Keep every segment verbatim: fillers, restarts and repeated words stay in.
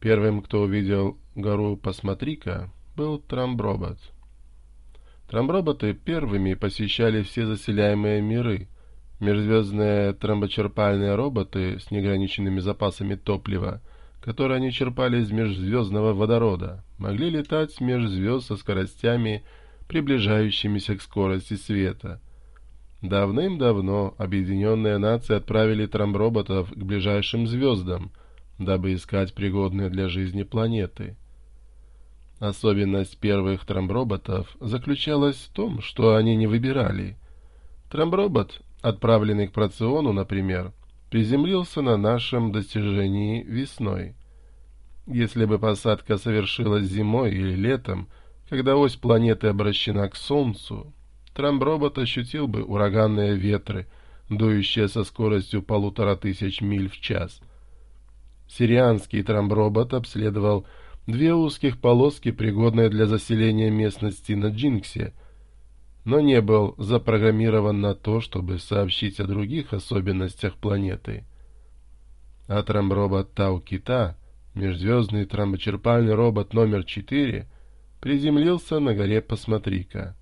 Первым, кто увидел гору «Посмотри-ка», был Трамбробот. Трамброботы первыми посещали все заселяемые миры. Межзвездные трамбочерпальные роботы с неограниченными запасами топлива, которые они черпали из межзвездного водорода, могли летать меж звезд со скоростями, приближающимися к скорости света. Давным-давно объединенные нации отправили трамброботов к ближайшим звездам, дабы искать пригодные для жизни планеты. Особенность первых трамброботов заключалась в том, что они не выбирали. Трамбробот, отправленный к Проциону, например, приземлился на нашем достижении весной. Если бы посадка совершилась зимой или летом, когда ось планеты обращена к Солнцу, трамбробот ощутил бы ураганные ветры, дующие со скоростью полутора тысяч миль в час. Сирианский трамбробот обследовал две узких полоски, пригодные для заселения местности на Джинксе, но не был запрограммирован на то, чтобы сообщить о других особенностях планеты. А трамбробот Тау-Кита, межзвездный трамбочерпальный робот номер четыре, приземлился на горе «Посмотри-ка».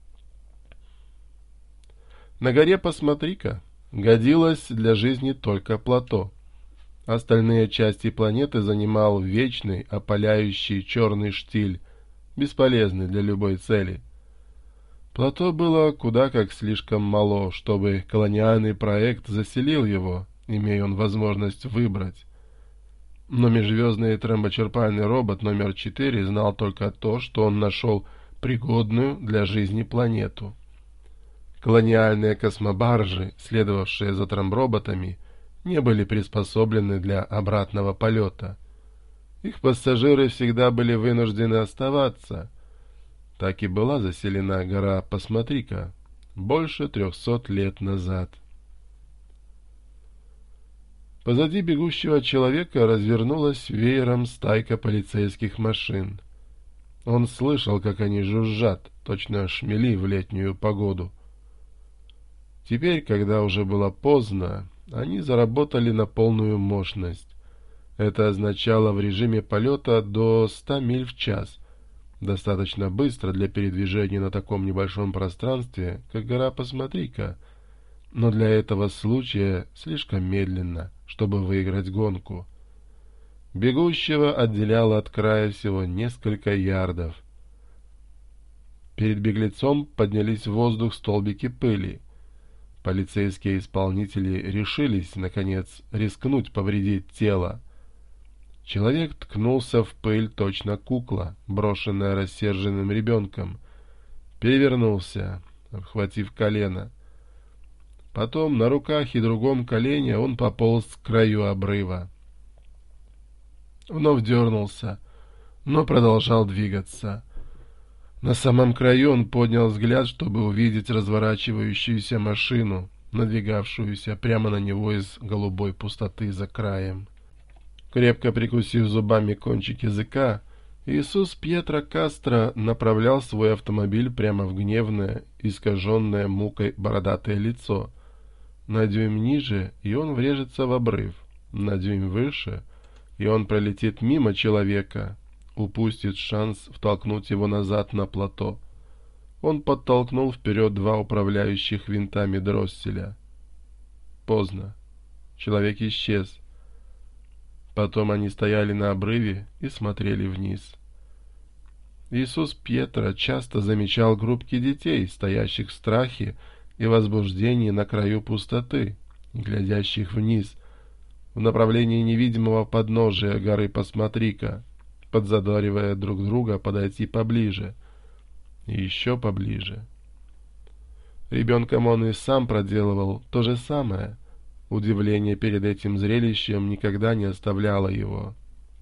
На горе «Посмотри-ка» годилось для жизни только плато. Остальные части планеты занимал вечный, опаляющий черный штиль, бесполезный для любой цели. Плато было куда как слишком мало, чтобы колониальный проект заселил его, имея он возможность выбрать. Но межзвездный трамбочерпальный робот номер четыре знал только то, что он нашел пригодную для жизни планету. Колониальные космобаржи, следовавшие за трамброботами, не были приспособлены для обратного полета. Их пассажиры всегда были вынуждены оставаться. Так и была заселена гора «Посмотри-ка» больше трехсот лет назад. Позади бегущего человека развернулась веером стайка полицейских машин. Он слышал, как они жужжат, точно шмели в летнюю погоду. Теперь, когда уже было поздно, они заработали на полную мощность. Это означало в режиме полета до ста миль в час, достаточно быстро для передвижения на таком небольшом пространстве, как гора «Посмотри-ка», но для этого случая слишком медленно, чтобы выиграть гонку. Бегущего отделяло от края всего несколько ярдов. Перед беглецом поднялись в воздух столбики пыли. Полицейские исполнители решились, наконец, рискнуть повредить тело. Человек ткнулся в пыль, точно кукла, брошенная рассерженным ребенком. Перевернулся, обхватив колено. Потом на руках и другом колене он пополз к краю обрыва. Вновь дернулся, но продолжал двигаться. На самом краю он поднял взгляд, чтобы увидеть разворачивающуюся машину, надвигавшуюся прямо на него из голубой пустоты за краем. Крепко прикусив зубами кончик языка, Иисус Пьетро Кастро направлял свой автомобиль прямо в гневное, искаженное мукой бородатое лицо. На дюйм ниже, и он врежется в обрыв. На дюйм выше, и он пролетит мимо человека, упустит шанс втолкнуть его назад на плато. Он подтолкнул вперед два управляющих винтами дросселя. Поздно. Человек исчез. Потом они стояли на обрыве и смотрели вниз. Иисус Пьетро часто замечал группки детей, стоящих в страхе и возбуждении на краю пустоты, глядящих вниз, в направлении невидимого подножия горы «Посмотри-ка», подзадоривая друг друга подойти поближе и еще поближе. Ребенком он и сам проделывал то же самое. Удивление перед этим зрелищем никогда не оставляло его.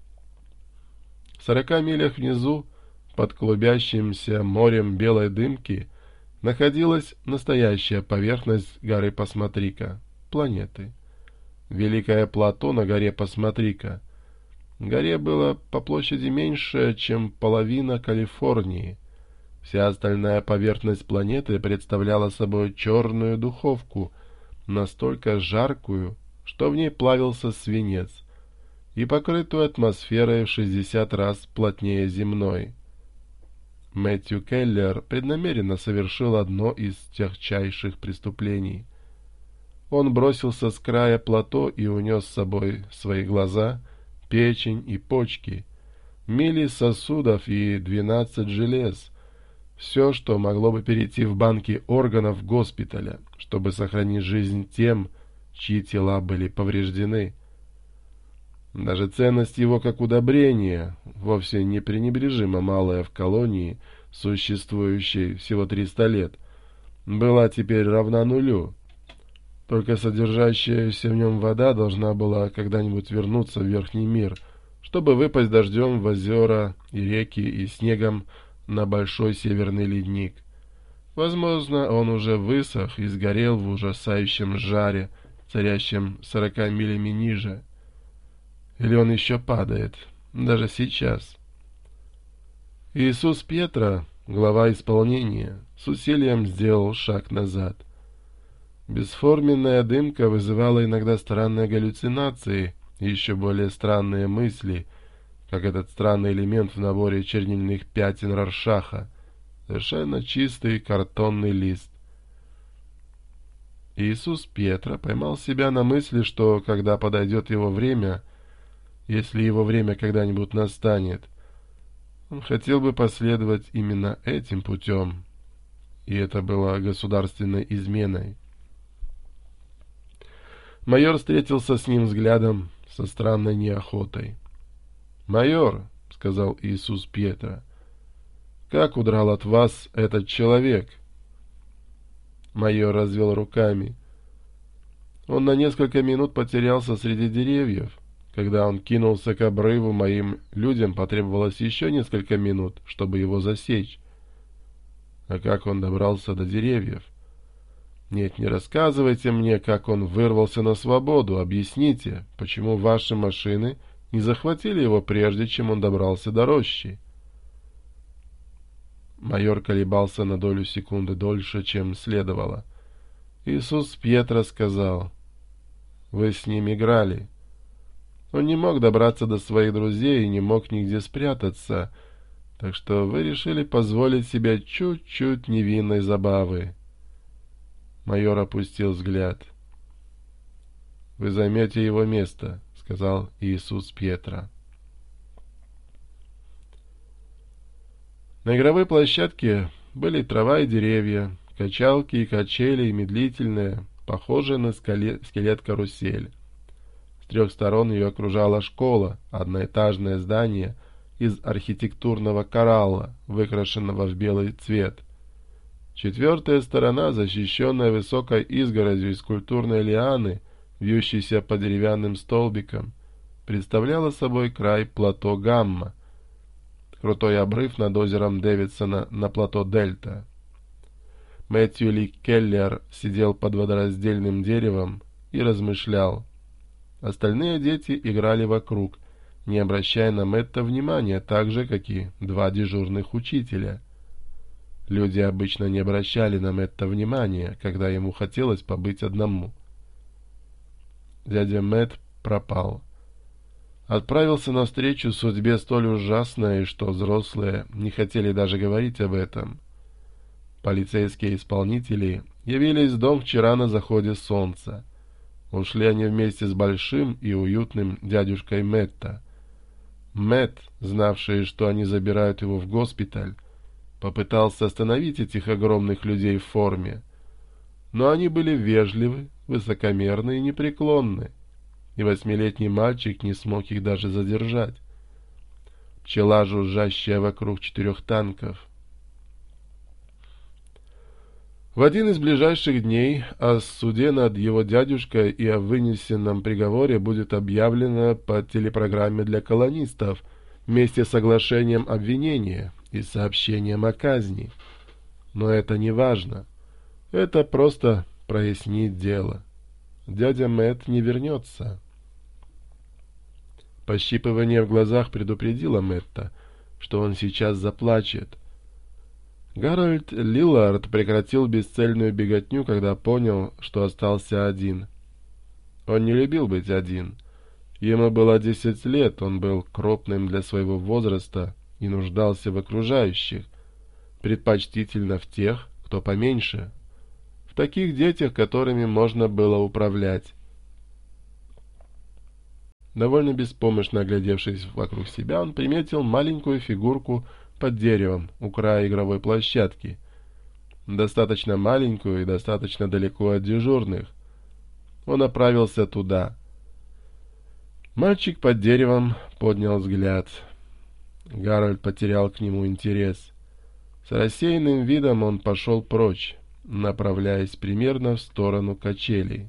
В сорока милях внизу, под клубящимся морем белой дымки, находилась настоящая поверхность горы «Посмотри-ка», планеты. Великое плато на горе «Посмотри-ка». Горе было по площади меньше, чем половина Калифорнии. Вся остальная поверхность планеты представляла собой черную духовку, настолько жаркую, что в ней плавился свинец. и покрытую атмосферой в шестьдесят раз плотнее земной. Мэтью Келлер преднамеренно совершил одно из тягчайших преступлений. Он бросился с края плато и унес с собой свои глаза, печень и почки, мили сосудов и двенадцать желез, все, что могло бы перейти в банки органов госпиталя, чтобы сохранить жизнь тем, чьи тела были повреждены. Даже ценность его как удобрения, вовсе не пренебрежимо малая в колонии, существующей всего триста лет, была теперь равна нулю. Только содержащаяся в нем вода должна была когда-нибудь вернуться в верхний мир, чтобы выпасть дождем в озера и реки и снегом на большой северный ледник. Возможно, он уже высох и сгорел в ужасающем жаре, царящем сорока милями ниже. Или он еще падает, даже сейчас. Иисус Пьетро, глава исполнения, с усилием сделал шаг назад. Бесформенная дымка вызывала иногда странные галлюцинации и еще более странные мысли, как этот странный элемент в наборе чернильных пятен Роршаха, совершенно чистый картонный лист. Иисус Пьетро поймал себя на мысли, что, когда подойдет его время, если его время когда-нибудь настанет, он хотел бы последовать именно этим путем, и это было государственной изменой. Майор встретился с ним взглядом со странной неохотой. «Майор», — сказал Иисус Пьетро, — «как удрал от вас этот человек?» Майор развел руками. «Он на несколько минут потерялся среди деревьев. Когда он кинулся к обрыву, моим людям потребовалось еще несколько минут, чтобы его засечь. А как он добрался до деревьев? Нет, не рассказывайте мне, как он вырвался на свободу. Объясните, почему ваши машины не захватили его, прежде чем он добрался до рощи?» Майор колебался на долю секунды дольше, чем следовало. Иисус Пьетро сказал: «Вы с ним играли. Он не мог добраться до своих друзей и не мог нигде спрятаться, так что вы решили позволить себе чуть-чуть невинной забавы». Майор опустил взгляд. «Вы займете его место», — сказал Иисус Пьетро. На игровой площадке были трава и деревья, качалки и качели, и медлительные, похожие на скелет-карусель. С трех сторон ее окружала школа, одноэтажное здание из архитектурного коралла, выкрашенного в белый цвет. Четвертая сторона, защищенная высокой изгородью из культурной лианы, вьющейся по деревянным столбикам, представляла собой край плато Гамма, крутой обрыв над озером Дэвидсона на плато Дельта. Мэтью Ли Келлер сидел под водораздельным деревом и размышлял. Остальные дети играли вокруг, не обращая на Мэтта внимания, так же, как и два дежурных учителя. Люди обычно не обращали на Мэтта внимания, когда ему хотелось побыть одному. Дядя Мэтт пропал. Отправился навстречу судьбе столь ужасной, что взрослые не хотели даже говорить об этом. Полицейские исполнители явились в дом вчера на заходе солнца. Ушли они вместе с большим и уютным дядюшкой Мэтта. Мэтт, знавший, что они забирают его в госпиталь, попытался остановить этих огромных людей в форме. Но они были вежливы, высокомерны и непреклонны, и восьмилетний мальчик не смог их даже задержать. Пчела, жужжащая вокруг четырех танков. В один из ближайших дней о суде над его дядюшкой и о вынесенном приговоре будет объявлено по телепрограмме для колонистов вместе с оглашением обвинения и сообщением о казни. Но это не важно. Это просто прояснит дело. Дядя Мэтт не вернется. Пощипывание в глазах предупредило Мэтта, что он сейчас заплачет. Гарольд Лиллард прекратил бесцельную беготню, когда понял, что остался один. Он не любил быть один, Ему было десять лет, он был крупным для своего возраста и нуждался в окружающих, предпочтительно в тех, кто поменьше, в таких детях, которыми можно было управлять. Довольно беспомощно оглядевшись вокруг себя, он приметил маленькую фигурку под деревом у края игровой площадки, достаточно маленькую и достаточно далеко от дежурных. Он направился туда. Мальчик под деревом поднял взгляд. Гарольд потерял к нему интерес. С рассеянным видом он пошел прочь, направляясь примерно в сторону качелей.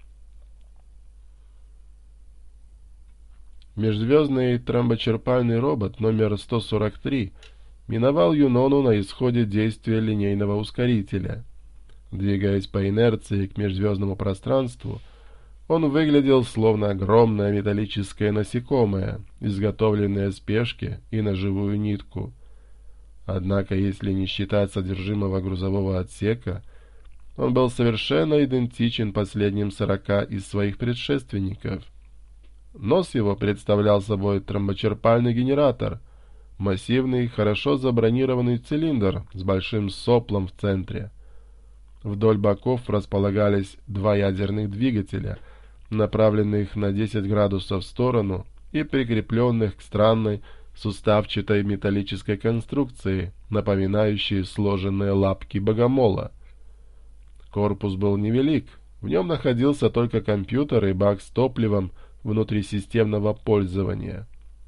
Межзвездный тромбочерпальный робот номер сто сорок три миновал Юнону на исходе действия линейного ускорителя. Двигаясь по инерции к межзвездному пространству, он выглядел словно огромное металлическое насекомое, изготовленное в спешке и на живую нитку. Однако, если не считать содержимого грузового отсека, он был совершенно идентичен последним сорока из своих предшественников. Нос его представлял собой тромбочерпальный генератор, массивный, хорошо забронированный цилиндр с большим соплом в центре. Вдоль боков располагались два ядерных двигателя, направленных на десять градусов в сторону и прикрепленных к странной суставчатой металлической конструкции, напоминающей сложенные лапки богомола. Корпус был невелик, в нем находился только компьютер и бак с топливом внутрисистемного пользования.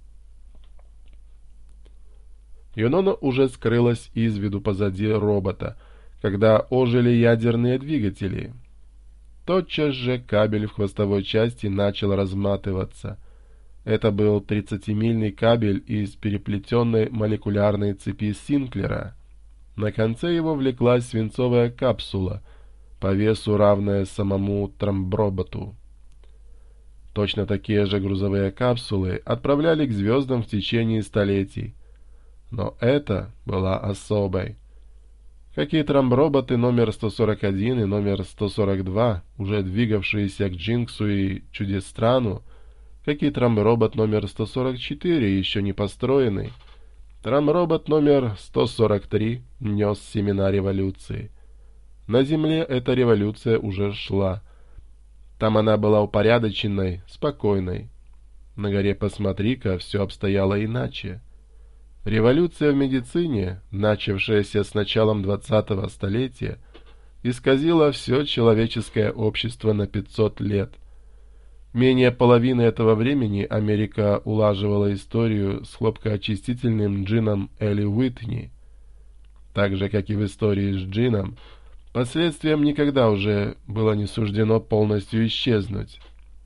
Юнона уже скрылась из виду позади робота, когда ожили ядерные двигатели. Тотчас же кабель в хвостовой части начал разматываться. Это был тридцатимильный кабель из переплетенной молекулярной цепи Синклера. На конце его влеклась свинцовая капсула, по весу равная самому тромброботу. Точно такие же грузовые капсулы отправляли к звездам в течение столетий. Но эта была особой. Как и тромброботы номер сто сорок один и номер сто сорок два, уже двигавшиеся к Джинксу и Чудес-Страну, как и тромбробот номер сто сорок четыре, еще не построенный, тромбробот номер сто сорок три нес семена революции. На Земле эта революция уже шла. Там она была упорядоченной, спокойной. На горе «Посмотри-ка» все обстояло иначе. Революция в медицине, начавшаяся с началом двадцатого столетия, исказила все человеческое общество на пятьсот лет. Менее половины этого времени Америка улаживала историю с хлопкоочистительным джином Элли Уитни. Так же, как и в истории с джином, последствиям никогда уже было не суждено полностью исчезнуть.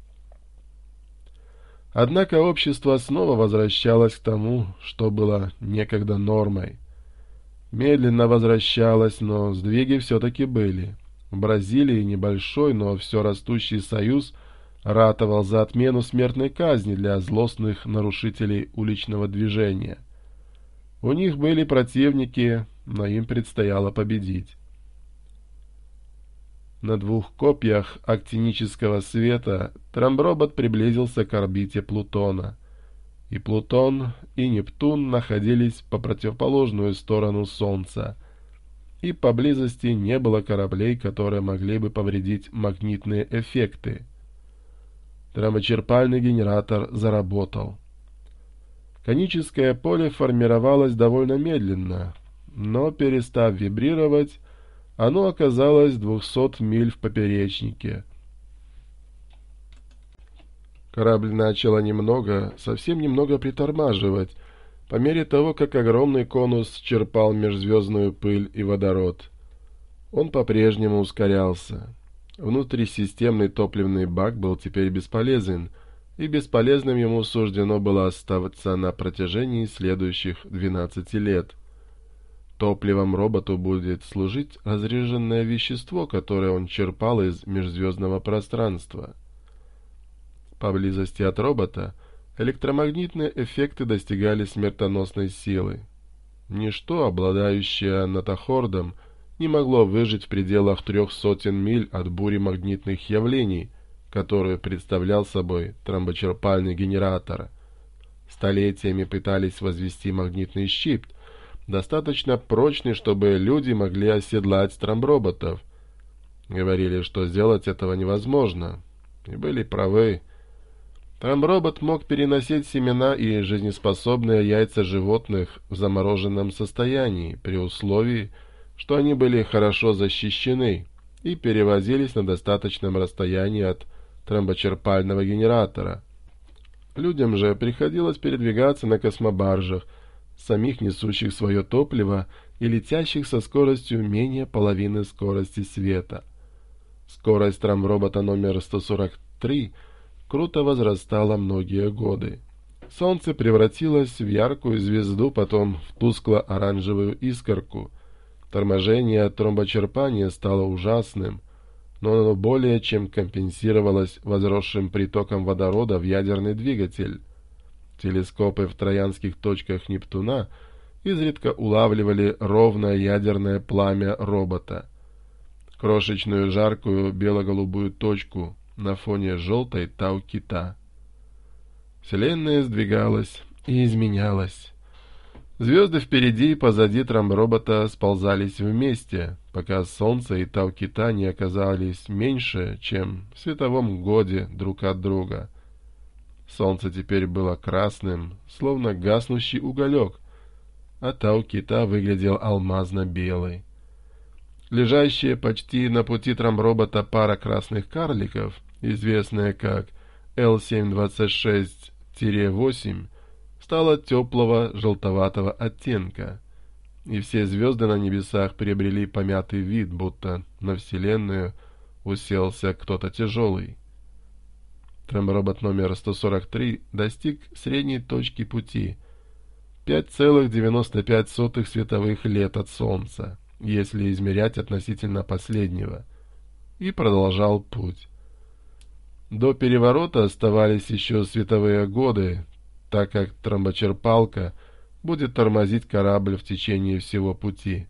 Однако общество снова возвращалось к тому, что было некогда нормой. Медленно возвращалось, но сдвиги все-таки были. В Бразилии небольшой, но все растущий союз ратовал за отмену смертной казни для злостных нарушителей уличного движения. У них были противники, но им предстояло победить. На двух копьях актинического света тромбробот приблизился к орбите Плутона. И Плутон, и Нептун находились по противоположную сторону Солнца, и поблизости не было кораблей, которые могли бы повредить магнитные эффекты. Тромбочерпальный генератор заработал. Коническое поле формировалось довольно медленно, но, перестав вибрировать, оно оказалось двухсот миль в поперечнике. Корабль начал немного, совсем немного притормаживать, по мере того, как огромный конус черпал межзвездную пыль и водород. Он по-прежнему ускорялся. Внутрисистемный топливный бак был теперь бесполезен, и бесполезным ему суждено было оставаться на протяжении следующих двенадцати лет. Топливом роботу будет служить разреженное вещество, которое он черпал из межзвездного пространства. Поблизости от робота электромагнитные эффекты достигали смертоносной силы. Ничто, обладающее нотохордом, не могло выжить в пределах трех сотен миль от бури магнитных явлений, которую представлял собой тромбочерпальный генератор. Столетиями пытались возвести магнитный щит, достаточно прочный, чтобы люди могли оседлать тромброботов. Говорили, что сделать этого невозможно, и были правы. Тромбробот мог переносить семена и жизнеспособные яйца животных в замороженном состоянии, при условии, что они были хорошо защищены и перевозились на достаточном расстоянии от тромбочерпального генератора. Людям же приходилось передвигаться на космобаржах, самих несущих свое топливо и летящих со скоростью менее половины скорости света. Скорость тромбробота номер сто сорок три круто возрастала многие годы. Солнце превратилось в яркую звезду, потом в тускло-оранжевую искорку. Торможение тромбочерпания стало ужасным, но оно более чем компенсировалось возросшим притоком водорода в ядерный двигатель. Телескопы в троянских точках Нептуна изредка улавливали ровное ядерное пламя робота. Крошечную жаркую бело-голубую точку на фоне желтой Тау-Кита. Вселенная сдвигалась и изменялась. Звезды впереди и позади тромбробота сползались вместе, пока Солнце и Тау-Кита не оказались меньше, чем в световом годе друг от друга. Солнце теперь было красным, словно гаснущий уголек, а Тау-Кита выглядел алмазно-белый. Лежащая почти на пути тромбробота пара красных карликов, известная как Эл семь двадцать шесть восемь, стала теплого желтоватого оттенка, и все звезды на небесах приобрели помятый вид, будто на Вселенную уселся кто-то тяжелый. Тромбробот номер сто сорок три достиг средней точки пути — пять целых девяносто пять сотых световых лет от Солнца, если измерять относительно последнего, и продолжал путь. До переворота оставались еще световые годы, так как тромбочерпалка будет тормозить корабль в течение всего пути.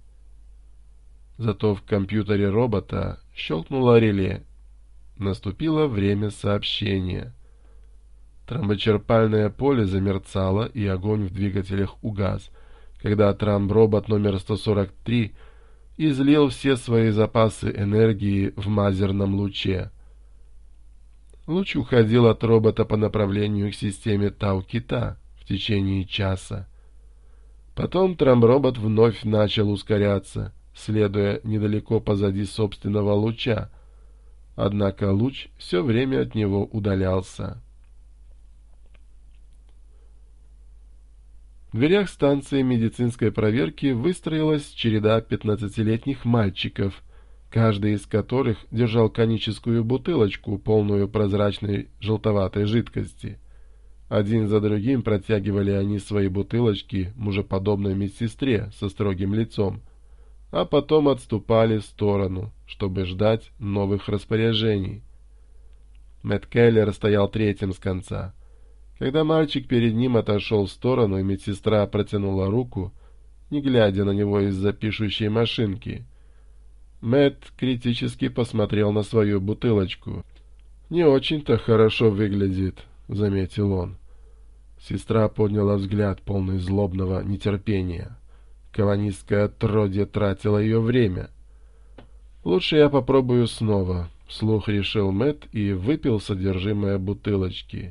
Зато в компьютере робота щелкнуло реле. Наступило время сообщения. Тромбочерпальное поле замерцало, и огонь в двигателях угас, когда тромбробот номер сто сорок три излил все свои запасы энергии в мазерном луче. Луч уходил от робота по направлению к системе Тау-Кита в течение часа. Потом тромбробот вновь начал ускоряться, следуя недалеко позади собственного луча. Однако луч все время от него удалялся. В дверях станции медицинской проверки выстроилась череда пятнадцатилетних мальчиков, каждый из которых держал коническую бутылочку, полную прозрачной желтоватой жидкости. Один за другим протягивали они свои бутылочки мужеподобной медсестре со строгим лицом, а потом отступали в сторону, чтобы ждать новых распоряжений. Мэтт Келлер стоял третьим с конца. Когда мальчик перед ним отошел в сторону, и медсестра протянула руку, не глядя на него из-за пишущей машинки, Мэтт критически посмотрел на свою бутылочку. «Не очень-то хорошо выглядит», — заметил он. Сестра подняла взгляд, полный злобного нетерпения. Каванистское отродье тратило ее время. «Лучше я попробую снова», — вслух решил Мэтт и выпил содержимое бутылочки.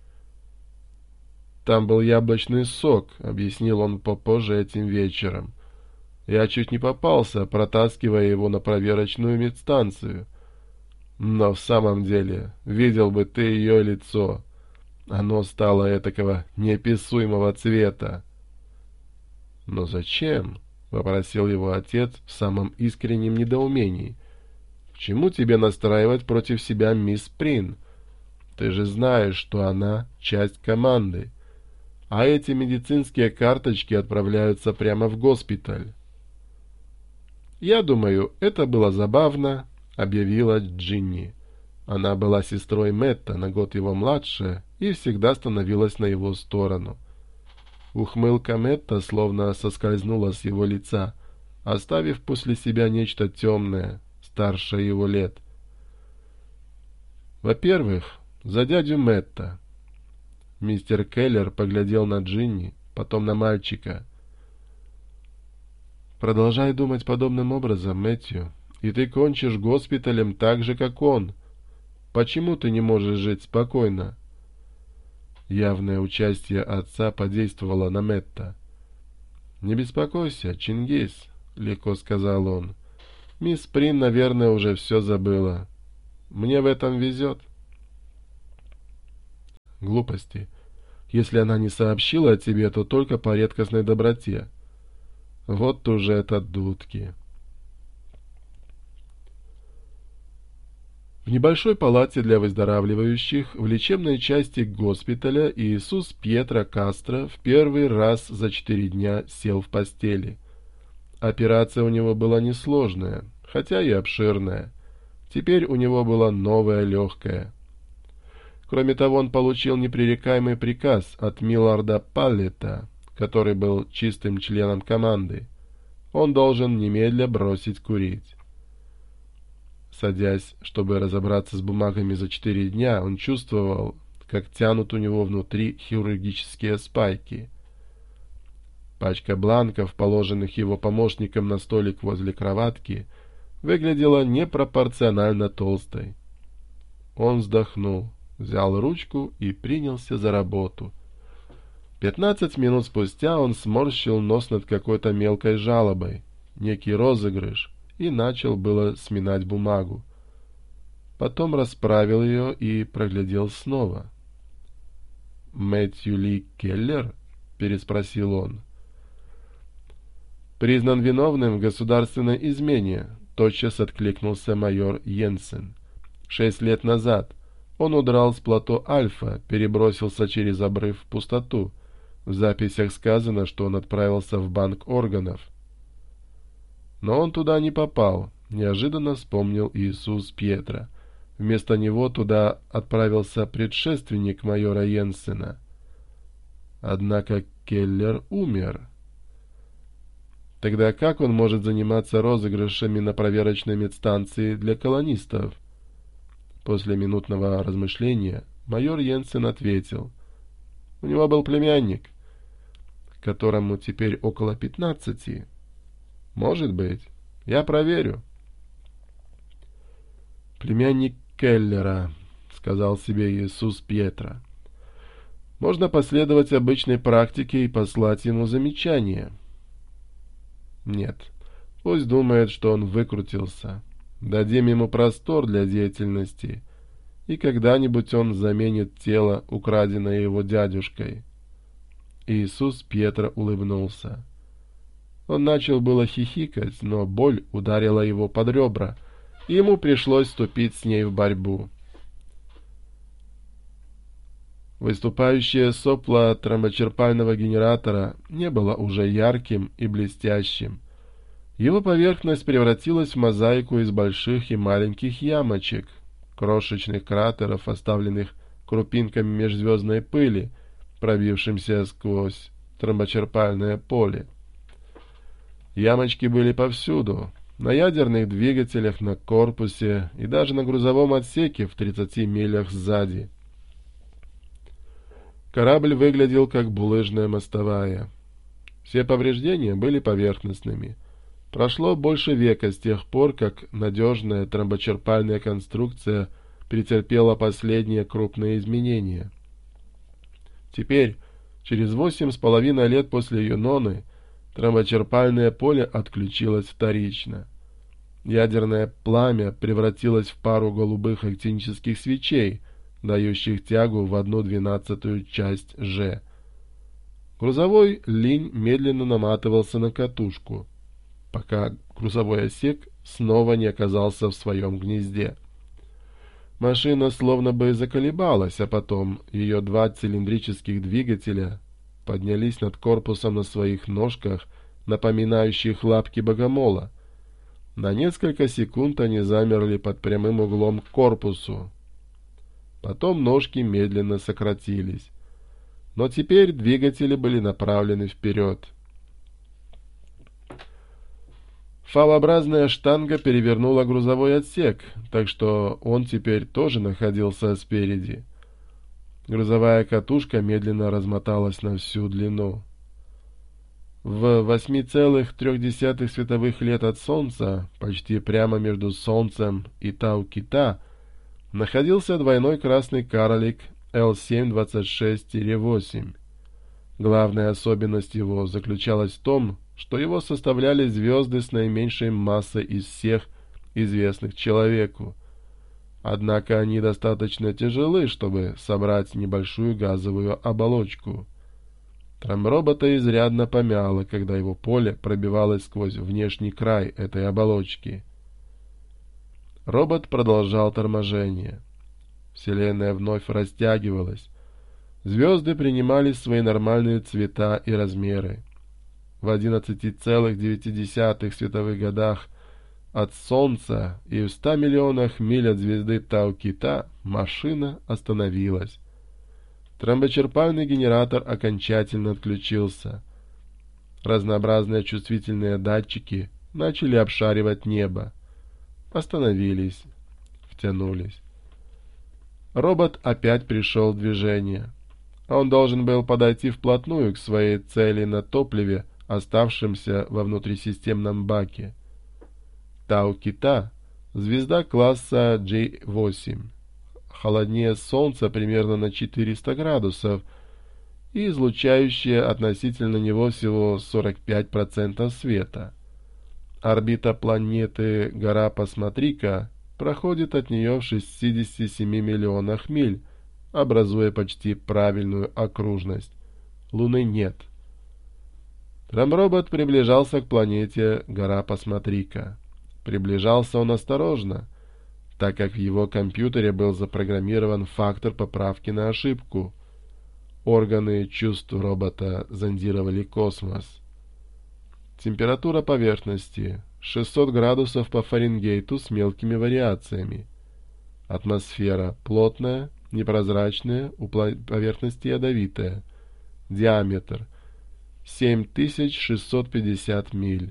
«Там был яблочный сок», — объяснил он попозже этим вечером. «Я чуть не попался, протаскивая его на проверочную медстанцию. Но в самом деле, видел бы ты ее лицо. Оно стало этакого неописуемого цвета». «Но зачем?» — вопросил его отец в самом искреннем недоумении. «К чему тебе настраивать против себя мисс Прин? Ты же знаешь, что она часть команды. А эти медицинские карточки отправляются прямо в госпиталь». «Я думаю, это было забавно», — объявила Джинни. Она была сестрой Мэтта, на год его младше, и всегда становилась на его сторону. Ухмылка Мэтта словно соскользнула с его лица, оставив после себя нечто темное, старше его лет. Во-первых, за дядю Мэтта. Мистер Келлер поглядел на Джинни, потом на мальчика. Продолжай думать подобным образом, Мэтью, и ты кончишь госпиталем так же, как он. Почему ты не можешь жить спокойно? Явное участие отца подействовало на Мэтта. «Не беспокойся, Чингис», — легко сказал он. «Мисс Прин, наверное, уже все забыла. Мне в этом везет». «Глупости. Если она не сообщила о тебе, то только по редкостной доброте. Вот уже это дудки». В небольшой палате для выздоравливающих в лечебной части госпиталя Иисус Пьетро Кастро в первый раз за четыре дня сел в постели. Операция у него была несложная, хотя и обширная. Теперь у него была новая легкая. Кроме того, он получил непререкаемый приказ от Милларда Паллета, который был чистым членом команды. Он должен немедля бросить курить. Садясь, чтобы разобраться с бумагами за четыре дня, он чувствовал, как тянут у него внутри хирургические спайки. Пачка бланков, положенных его помощником на столик возле кроватки, выглядела непропорционально толстой. Он вздохнул, взял ручку и принялся за работу. Пятнадцать минут спустя он сморщил нос над какой-то мелкой жалобой, некий розыгрыш, и начал было сминать бумагу. Потом расправил ее и проглядел снова. «Мэтью Ли Келлер?» — переспросил он. «Признан виновным в государственной измене», — тотчас откликнулся майор Йенсен. «Шесть лет назад он удрал с плато Альфа, перебросился через обрыв в пустоту. В записях сказано, что он отправился в банк органов». Но он туда не попал, неожиданно вспомнил Иисус Пьетро. Вместо него туда отправился предшественник майора Йенсена. Однако Келлер умер. Тогда как он может заниматься розыгрышами на проверочной медстанции для колонистов? После минутного размышления майор Йенсен ответил. У него был племянник, которому теперь около пятнадцати. Может быть. Я проверю. Племянник Келлера, сказал себе Иисус Пьетро. Можно последовать обычной практике и послать ему замечание. Нет. Пусть думает, что он выкрутился. Дадим ему простор для деятельности, и когда-нибудь он заменит тело, украденное его дядюшкой. Иисус Пьетро улыбнулся. Он начал было хихикать, но боль ударила его под ребра, и ему пришлось вступить с ней в борьбу. Выступающее сопло тромбочерпального генератора не было уже ярким и блестящим. Его поверхность превратилась в мозаику из больших и маленьких ямочек, крошечных кратеров, оставленных крупинками межзвездной пыли, пробившимся сквозь тромбочерпальное поле. Ямочки были повсюду, на ядерных двигателях, на корпусе и даже на грузовом отсеке в тридцати милях сзади. Корабль выглядел как булыжная мостовая. Все повреждения были поверхностными. Прошло больше века с тех пор, как надежная тромбочерпальная конструкция претерпела последние крупные изменения. Теперь, через восемь с половиной лет после Юноны, тромбочерпальное поле отключилось вторично. Ядерное пламя превратилось в пару голубых актинических свечей, дающих тягу в одну двенадцатую часть Ж. Грузовой линь медленно наматывался на катушку, пока грузовой отсек снова не оказался в своем гнезде. Машина словно бы заколебалась, а потом ее два цилиндрических двигателя поднялись над корпусом на своих ножках, напоминающих лапки богомола. На несколько секунд они замерли под прямым углом к корпусу. Потом ножки медленно сократились. Но теперь двигатели были направлены вперед. Фалообразная штанга перевернула грузовой отсек, так что он теперь тоже находился спереди. Грузовая катушка медленно размоталась на всю длину. В восьми целых трех десятых световых лет от Солнца, почти прямо между Солнцем и Тау-Кита, находился двойной красный карлик Л семь двадцать шесть восемь. Главная особенность его заключалась в том, что его составляли звезды с наименьшей массой из всех известных человеку. Однако они достаточно тяжелы, чтобы собрать небольшую газовую оболочку. Трамбробота изрядно помяло, когда его поле пробивалось сквозь внешний край этой оболочки. Робот продолжал торможение. Вселенная вновь растягивалась. Звезды принимали свои нормальные цвета и размеры. В одиннадцати целых девяти десятых световых годах от Солнца и в ста миллионах миль от звезды Тау-Кита машина остановилась. Тромбочерпальный генератор окончательно отключился. Разнообразные чувствительные датчики начали обшаривать небо. Остановились, втянулись. Робот опять пришел в движение. Он должен был подойти вплотную к своей цели на топливе, оставшемся во внутрисистемном баке. Тау-Кита — звезда класса джей восемь. Холоднее Солнца примерно на четыреста градусов и излучающая относительно него всего сорок пять процентов света. Орбита планеты Гора Посмотри-ка проходит от нее в шестидесяти семи миллионах миль, образуя почти правильную окружность. Луны нет. Трамбробот приближался к планете Гора Посмотри-ка. Приближался он осторожно, так как в его компьютере был запрограммирован фактор поправки на ошибку. Органы чувств робота зондировали космос. Температура поверхности шестьсот градусов по Фаренгейту с мелкими вариациями. Атмосфера плотная, непрозрачная, у поверхности ядовитая. Диаметр семь тысяч шестьсот пятьдесят миль.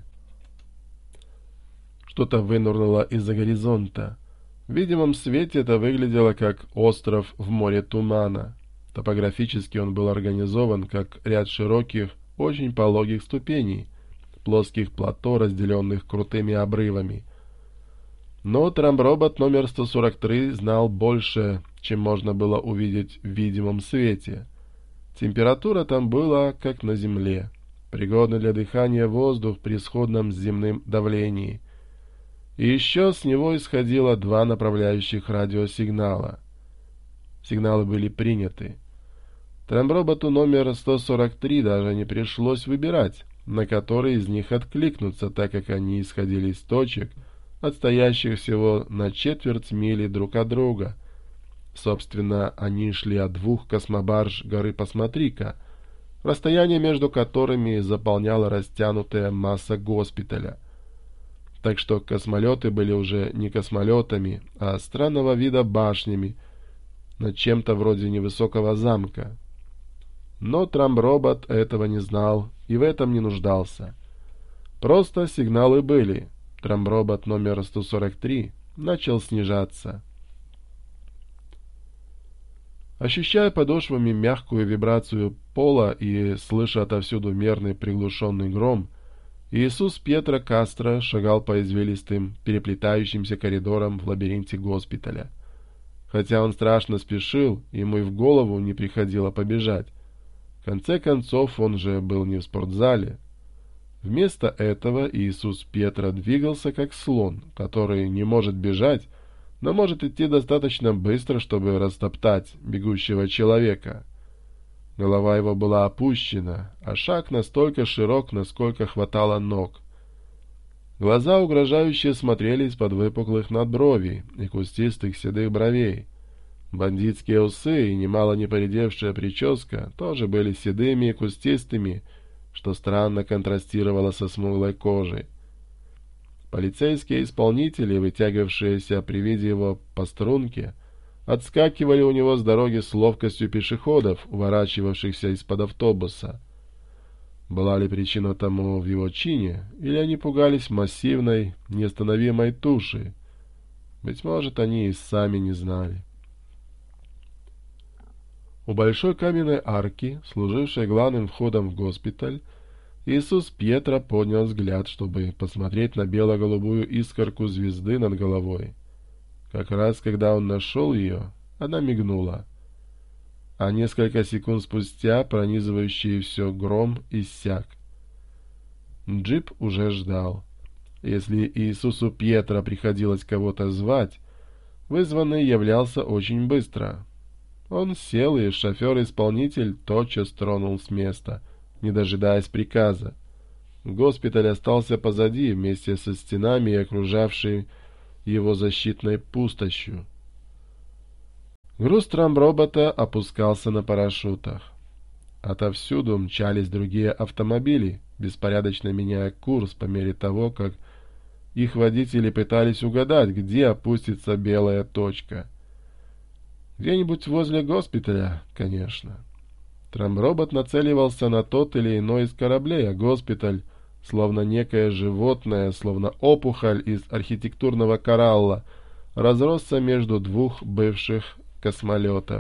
Что-то вынырнуло из-за горизонта. В видимом свете это выглядело как остров в море тумана. Топографически он был организован как ряд широких, очень пологих ступеней, плоских плато, разделенных крутыми обрывами. Но трамбробот номер сто сорок три знал больше, чем можно было увидеть в видимом свете. Температура там была, как на Земле, пригодный для дыхания воздух при сходном с земным давлении. И еще с него исходило два направляющих радиосигнала. Сигналы были приняты. Трамброботу номер сто сорок три даже не пришлось выбирать, на который из них откликнуться, так как они исходили из точек, отстоящих всего на четверть мили друг от друга. Собственно, они шли от двух космобарж горы Посмотри-ка, расстояние между которыми заполняла растянутая масса госпиталя. Так что космолеты были уже не космолетами, а странного вида башнями над чем-то вроде невысокого замка. Но трамбробот этого не знал и в этом не нуждался. Просто сигналы были. Трамбробот номер сто сорок три начал снижаться. Ощущая подошвами мягкую вибрацию пола и слыша отовсюду мерный приглушенный гром, Иисус Пьетро Кастро шагал по извилистым, переплетающимся коридорам в лабиринте госпиталя. Хотя он страшно спешил, ему и в голову не приходило побежать. В конце концов, он же был не в спортзале. Вместо этого Иисус Пьетро двигался как слон, который не может бежать, но может идти достаточно быстро, чтобы растоптать бегущего человека. Голова его была опущена, а шаг настолько широк, насколько хватало ног. Глаза угрожающе смотрели из-под выпуклых надбровий и кустистых седых бровей. Бандитские усы и немало не поредевшая прическа тоже были седыми и кустистыми, что странно контрастировало со смуглой кожей. Полицейские исполнители, вытягивавшиеся при виде его по струнке, отскакивали у него с дороги с ловкостью пешеходов, уворачивавшихся из-под автобуса. Была ли причина тому в его чине, или они пугались массивной, неостановимой туши? Быть может, они и сами не знали. У большой каменной арки, служившей главным входом в госпиталь, Иисус Пьетро поднял взгляд, чтобы посмотреть на бело-голубую искорку звезды над головой. Как раз когда он нашел ее, она мигнула. А несколько секунд спустя пронизывающий все гром иссяк. Джип уже ждал. Если Иисусу Пьетро приходилось кого-то звать, вызванный являлся очень быстро. Он сел, и шофер-исполнитель тотчас тронул с места, не дожидаясь приказа. Госпиталь остался позади, вместе со стенами и окружавшей его защитной пустошью. Груз трамбробота опускался на парашютах. Отовсюду мчались другие автомобили, беспорядочно меняя курс по мере того, как их водители пытались угадать, где опустится белая точка. Где-нибудь возле госпиталя, конечно. Трамбробот нацеливался на тот или иной из кораблей, а госпиталь, словно некое животное, словно опухоль из архитектурного коралла, разросся между двух бывших космолетов.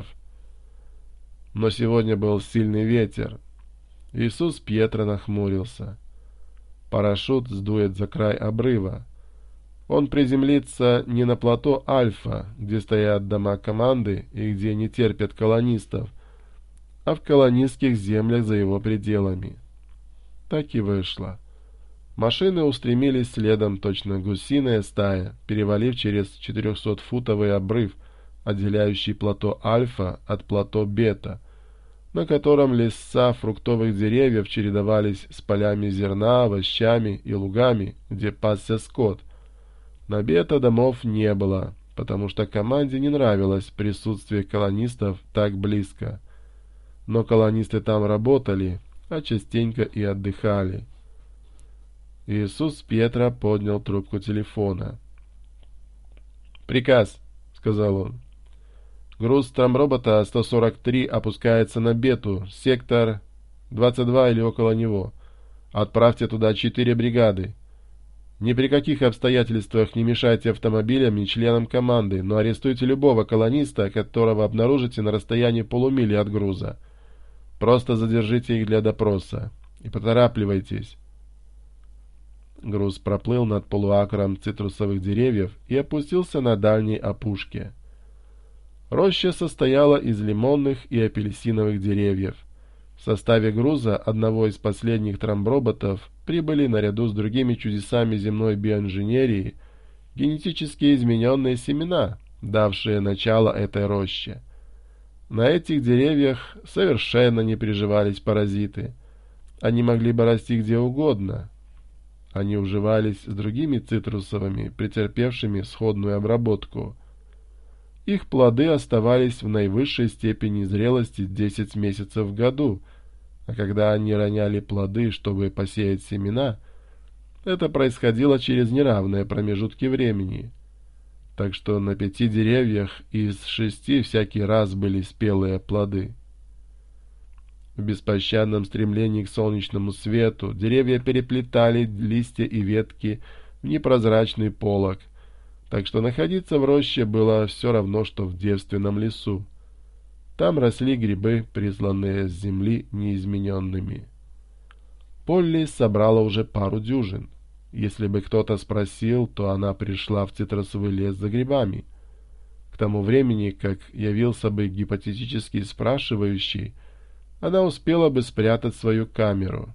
Но сегодня был сильный ветер. Иисус Пьетро нахмурился. Парашют сдует за край обрыва. Он приземлится не на плато Альфа, где стоят дома команды и где не терпят колонистов, а в колонистских землях за его пределами. Так и вышло. Машины устремились следом, точно гусиная стая, перевалив через четырехсотфутовый обрыв, отделяющий плато Альфа от плато Бета, на котором леса фруктовых деревьев чередовались с полями зерна, овощами и лугами, где пасся скот. На Бета домов не было, потому что команде не нравилось присутствие колонистов так близко. Но колонисты там работали, а частенько и отдыхали. Иисус Пьетро поднял трубку телефона. «Приказ», — сказал он. «Груз трамбробота сто сорок три опускается на Бету, сектор двадцать два или около него. Отправьте туда четыре бригады. Ни при каких обстоятельствах не мешайте автомобилям и членам команды, но арестуйте любого колониста, которого обнаружите на расстоянии полумили от груза. Просто задержите их для допроса. И поторапливайтесь». Груз проплыл над полуакром цитрусовых деревьев и опустился на дальней опушке. Роща состояла из лимонных и апельсиновых деревьев. В составе груза одного из последних трамброботов прибыли наряду с другими чудесами земной биоинженерии генетически измененные семена, давшие начало этой роще. На этих деревьях совершенно не приживались паразиты. Они могли бы расти где угодно. Они уживались с другими цитрусовыми, претерпевшими сходную обработку. Их плоды оставались в наивысшей степени зрелости десять месяцев в году, а когда они роняли плоды, чтобы посеять семена, это происходило через неравные промежутки времени. Так что на пяти деревьях из шести всякий раз были спелые плоды. В беспощадном стремлении к солнечному свету деревья переплетали листья и ветки в непрозрачный полог, так что находиться в роще было все равно, что в девственном лесу. Там росли грибы, присланные с земли неизмененными. Полли собрала уже пару дюжин. Если бы кто-то спросил, то она пришла в цитрусовый лес за грибами. К тому времени, как явился бы гипотетически спрашивающий, она успела бы спрятать свою камеру.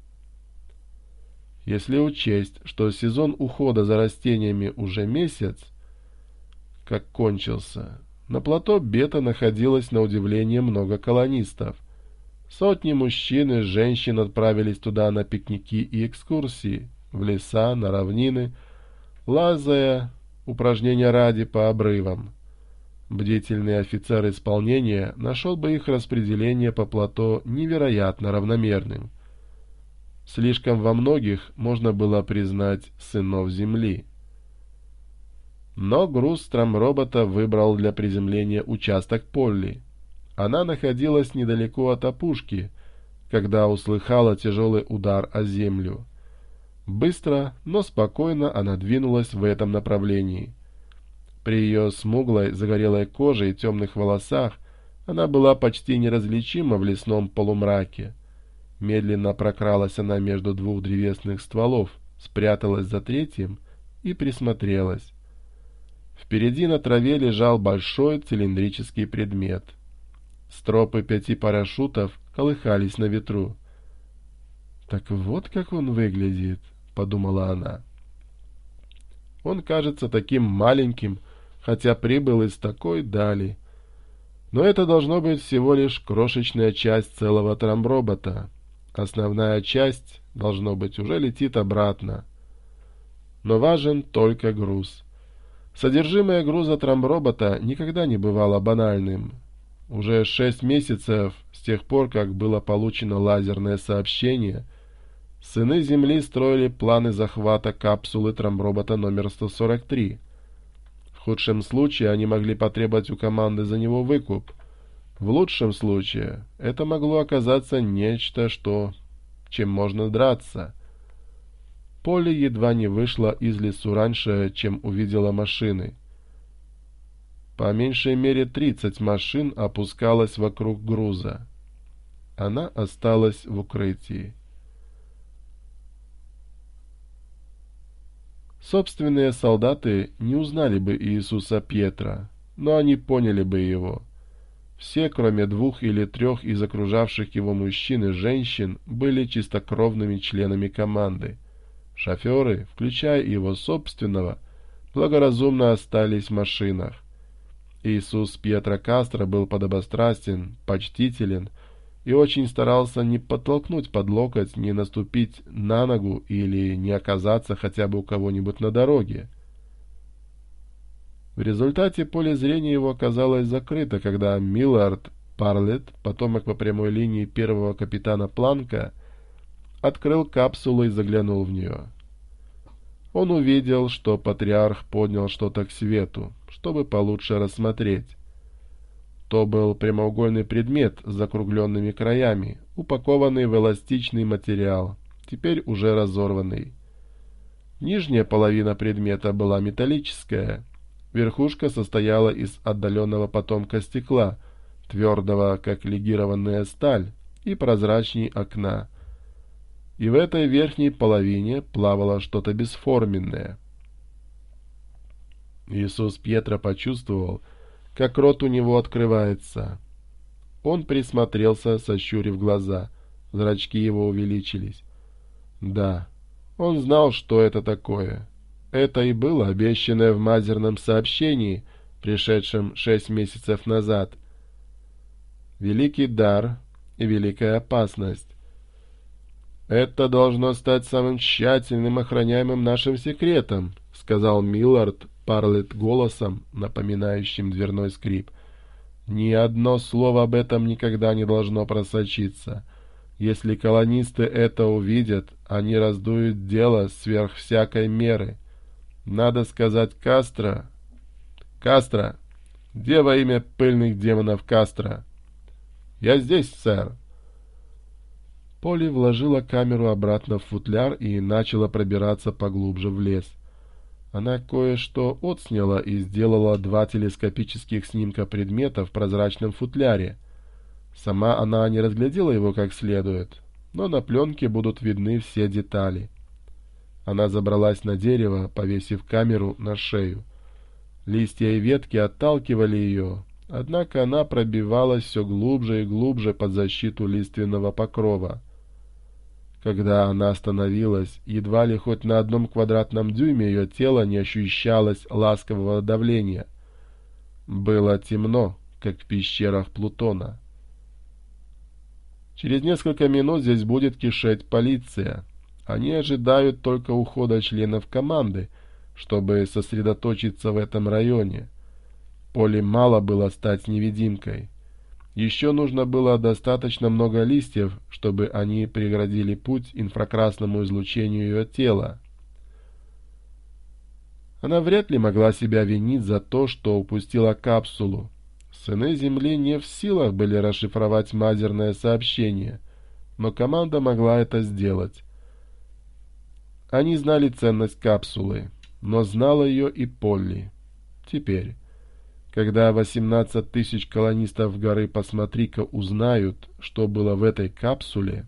Если учесть, что сезон ухода за растениями уже месяц, как кончился, на плато Бета находилось на удивление много колонистов. Сотни мужчин и женщин отправились туда на пикники и экскурсии, в леса, на равнины, лазая, упражнения ради, по обрывам. Бдительный офицер исполнения нашел бы их распределение по плато невероятно равномерным. Слишком во многих можно было признать сынов земли. Но груз трамбробота выбрал для приземления участок Полли. Она находилась недалеко от опушки, когда услыхала тяжелый удар о землю. Быстро, но спокойно она двинулась в этом направлении. При ее смуглой, загорелой коже и темных волосах она была почти неразличима в лесном полумраке. Медленно прокралась она между двух древесных стволов, спряталась за третьим и присмотрелась. Впереди на траве лежал большой цилиндрический предмет. Стропы пяти парашютов колыхались на ветру. «Так вот как он выглядит», — подумала она. «Он кажется таким маленьким, хотя прибыл из такой дали. Но это должно быть всего лишь крошечная часть целого трамбробота. Основная часть, должно быть, уже летит обратно. Но важен только груз. Содержимое груза трамбробота никогда не бывало банальным. Уже шесть месяцев с тех пор, как было получено лазерное сообщение, сыны Земли строили планы захвата капсулы трамбробота номер сто сорок три. В худшем случае они могли потребовать у команды за него выкуп. В лучшем случае это могло оказаться нечто, что, чем можно драться. Полли едва не вышла из лесу раньше, чем увидела машины. По меньшей мере тридцать машин опускалось вокруг груза. Она осталась в укрытии. Собственные солдаты не узнали бы Иисуса Пьетро, но они поняли бы его. Все, кроме двух или трех из окружавших его мужчин и женщин, были чистокровными членами команды. Шоферы, включая его собственного, благоразумно остались в машинах. Иисус Пьетро Кастро был подобострастен, почтителен и очень старался не подтолкнуть под локоть, не наступить на ногу или не оказаться хотя бы у кого-нибудь на дороге. В результате поле зрения его оказалось закрыто, когда Миллард Парлетт, потомок по прямой линии первого капитана Планка, открыл капсулу и заглянул в нее. Он увидел, что патриарх поднял что-то к свету, чтобы получше рассмотреть. То был прямоугольный предмет с закругленными краями, упакованный в эластичный материал, теперь уже разорванный. Нижняя половина предмета была металлическая, верхушка состояла из отдаленного потомка стекла, твердого, как легированная сталь, и прозрачней окна. И в этой верхней половине плавало что-то бесформенное. Иисус Пьетро почувствовал, как рот у него открывается. Он присмотрелся, сощурив глаза. Зрачки его увеличились. Да, он знал, что это такое. Это и было обещанное в мазерном сообщении, пришедшем шесть месяцев назад. Великий дар и великая опасность. «Это должно стать самым тщательным охраняемым нашим секретом», — сказал Миллард Парлетт голосом, напоминающим дверной скрип. «Ни одно слово об этом никогда не должно просочиться. Если колонисты это увидят, они раздуют дело сверх всякой меры. Надо сказать Кастро... Кастро! Где во имя пыльных демонов Кастро?» «Я здесь, сэр». Полли вложила камеру обратно в футляр и начала пробираться поглубже в лес. Она кое-что отсняла и сделала два телескопических снимка предмета в прозрачном футляре. Сама она не разглядела его как следует, но на пленке будут видны все детали. Она забралась на дерево, повесив камеру на шею. Листья и ветки отталкивали ее, однако она пробивалась все глубже и глубже под защиту лиственного покрова. Когда она остановилась, едва ли хоть на одном квадратном дюйме ее тело не ощущалось ласкового давления. Было темно, как в пещерах Плутона. Через несколько минут здесь будет кишеть полиция. Они ожидают только ухода членов команды, чтобы сосредоточиться в этом районе. Полли мало было стать невидимкой. Еще нужно было достаточно много листьев, чтобы они преградили путь инфракрасному излучению ее тела. Она вряд ли могла себя винить за то, что упустила капсулу. Сыны Земли не в силах были расшифровать мазерное сообщение. но команда могла это сделать. Они знали ценность капсулы, но знала ее и Полли. Теперь, когда восемнадцать тысяч колонистов горы Посмотри-ка узнают, что было в этой капсуле...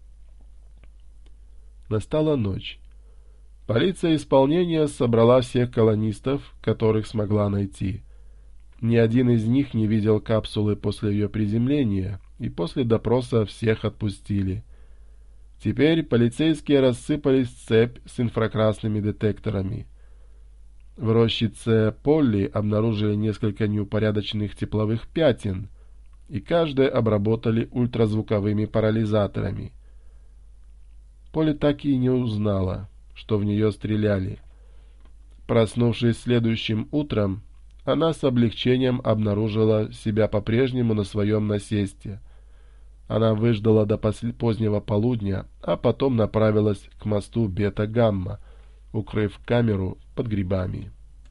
Настала ночь. Полиция исполнения собрала всех колонистов, которых смогла найти. Ни один из них не видел капсулы после ее приземления, и после допроса всех отпустили. Теперь полицейские рассыпались в цепь с инфракрасными детекторами. В рощице Полли обнаружили несколько неупорядоченных тепловых пятен, и каждое обработали ультразвуковыми парализаторами. Полли так и не узнала, что в нее стреляли. Проснувшись следующим утром, она с облегчением обнаружила себя по-прежнему на своем насесте. Она выждала до позднего полудня, а потом направилась к мосту Бета-Гамма, укрыв камеру под грибами.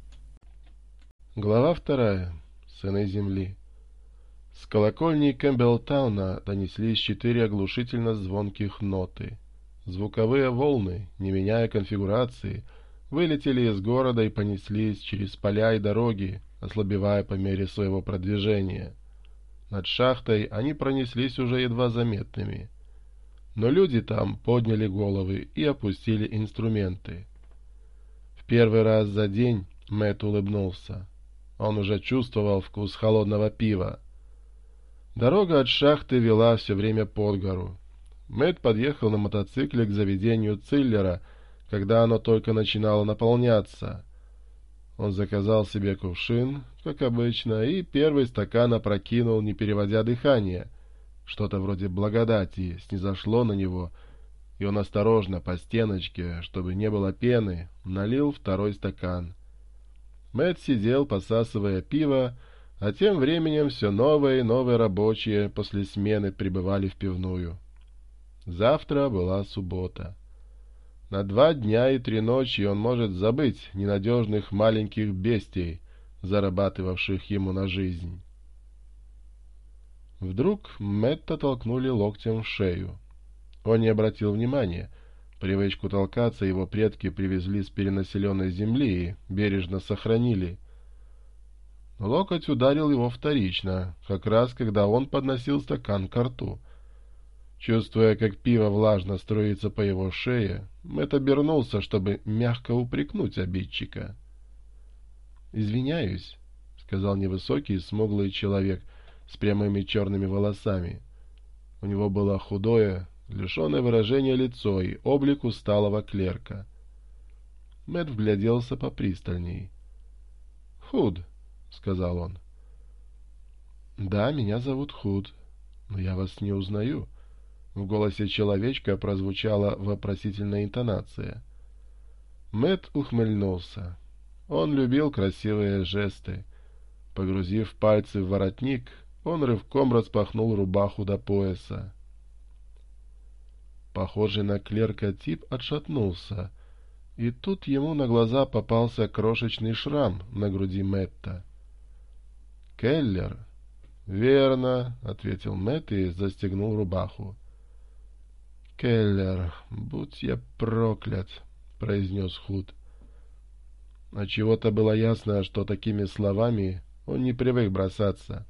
Глава вторая. Сыны Земли. С колокольни Кэмпбеллтауна донеслись четыре оглушительно звонких ноты. Звуковые волны, не меняя конфигурации, вылетели из города и понеслись через поля и дороги, ослабевая по мере своего продвижения. Над шахтой они пронеслись уже едва заметными. Но люди там подняли головы и опустили инструменты. В первый раз за день Мэтт улыбнулся. Он уже чувствовал вкус холодного пива. Дорога от шахты вела все время под гору. Мэтт подъехал на мотоцикле к заведению Циллера, когда оно только начинало наполняться. Он заказал себе кувшин, как обычно, и первый стакан опрокинул, не переводя дыхание. Что-то вроде благодати снизошло на него, и он осторожно по стеночке, чтобы не было пены, налил второй стакан. Мэтт сидел, посасывая пиво, а тем временем все новые и новые рабочие после смены прибывали в пивную. Завтра была суббота. На два дня и три ночи он может забыть ненадежных маленьких бестий, зарабатывавших ему на жизнь. Вдруг Мэтта толкнули локтем в шею. Он не обратил внимания. Привычку толкаться его предки привезли с перенаселенной земли и бережно сохранили. Локоть ударил его вторично, как раз когда он подносил стакан ко рту. Чувствуя, как пиво влажно струится по его шее, Мэтт обернулся, чтобы мягко упрекнуть обидчика. «Извиняюсь», — сказал невысокий, смуглый человек с прямыми черными волосами. У него было худое, лишенное выражения лицо и облик усталого клерка. Мэтт вгляделся попристальней. «Худ», — сказал он. «Да, меня зовут Худ, но я вас не узнаю». В голосе человечка прозвучала вопросительная интонация. Мэтт ухмыльнулся. Он любил красивые жесты. Погрузив пальцы в воротник, он рывком распахнул рубаху до пояса. Похожий на клерка тип отшатнулся, и тут ему на глаза попался крошечный шрам на груди Мэтта. «Келлер?» «Верно», — ответил Мэтт и застегнул рубаху. «Келлер, будь я проклят», — произнес Худ. А чего-то было ясно, что такими словами он не привык бросаться.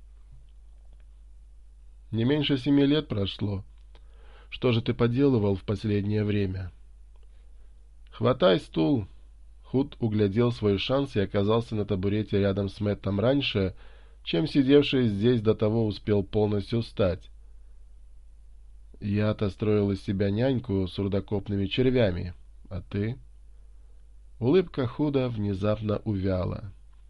«Не меньше семи лет прошло. Что же ты поделывал в последнее время?» «Хватай стул». Худ углядел свой шанс и оказался на табурете рядом с Мэттом раньше, чем сидевший здесь до того успел полностью встать. «Я-то строил из себя няньку с рудокопными червями. А ты?» Улыбка Худа внезапно увяла.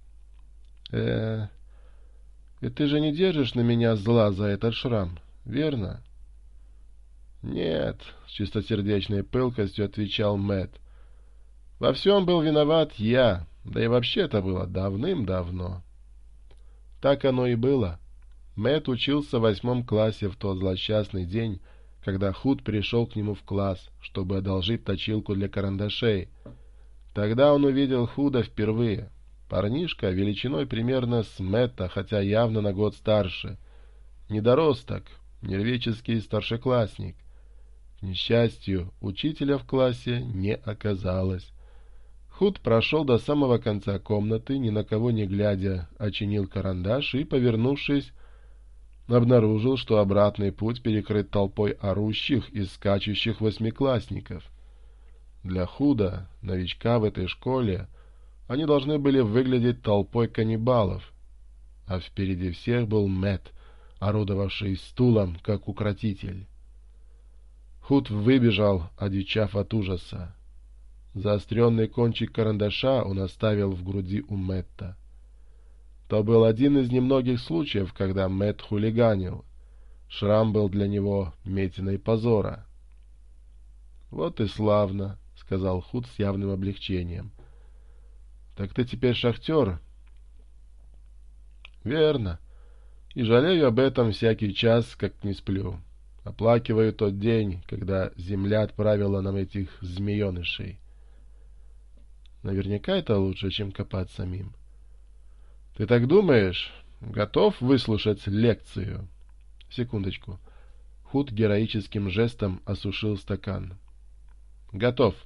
э и ты же не держишь на меня зла за этот шрам, верно?» «Нет», — с чистосердечной пылкостью отвечал Мэтт. «Во всем был виноват я, да и вообще это было давным-давно». Так оно и было. Мэтт учился в восьмом классе в тот злосчастный день, когда Худ пришел к нему в класс, чтобы одолжить точилку для карандашей. Тогда он увидел Худа впервые. Парнишка величиной примерно с Мэтта, хотя явно на год старше. Недоросток, нервический старшеклассник. несчастью, учителя в классе не оказалось. Худ прошел до самого конца комнаты, ни на кого не глядя, очинил карандаш и, повернувшись, обнаружил, что обратный путь перекрыт толпой орущих и скачущих восьмиклассников. Для Худа, новичка в этой школе, они должны были выглядеть толпой каннибалов, а впереди всех был Мэтт, орудовавший стулом, как укротитель. Худ выбежал, одичав от ужаса. Заостренный кончик карандаша он оставил в груди у Мэтта. То был один из немногих случаев, когда Мэтт хулиганил. Шрам был для него метиной позора. «Вот и славно», — сказал Худ с явным облегчением. «Так ты теперь шахтер?» «Верно. И жалею об этом всякий час, как не сплю. Оплакиваю тот день, когда земля отправила нам этих змеенышей. Наверняка это лучше, чем копать самим. Ты так думаешь? Готов выслушать лекцию?» «Секундочку». Худ героическим жестом осушил стакан. «Готов».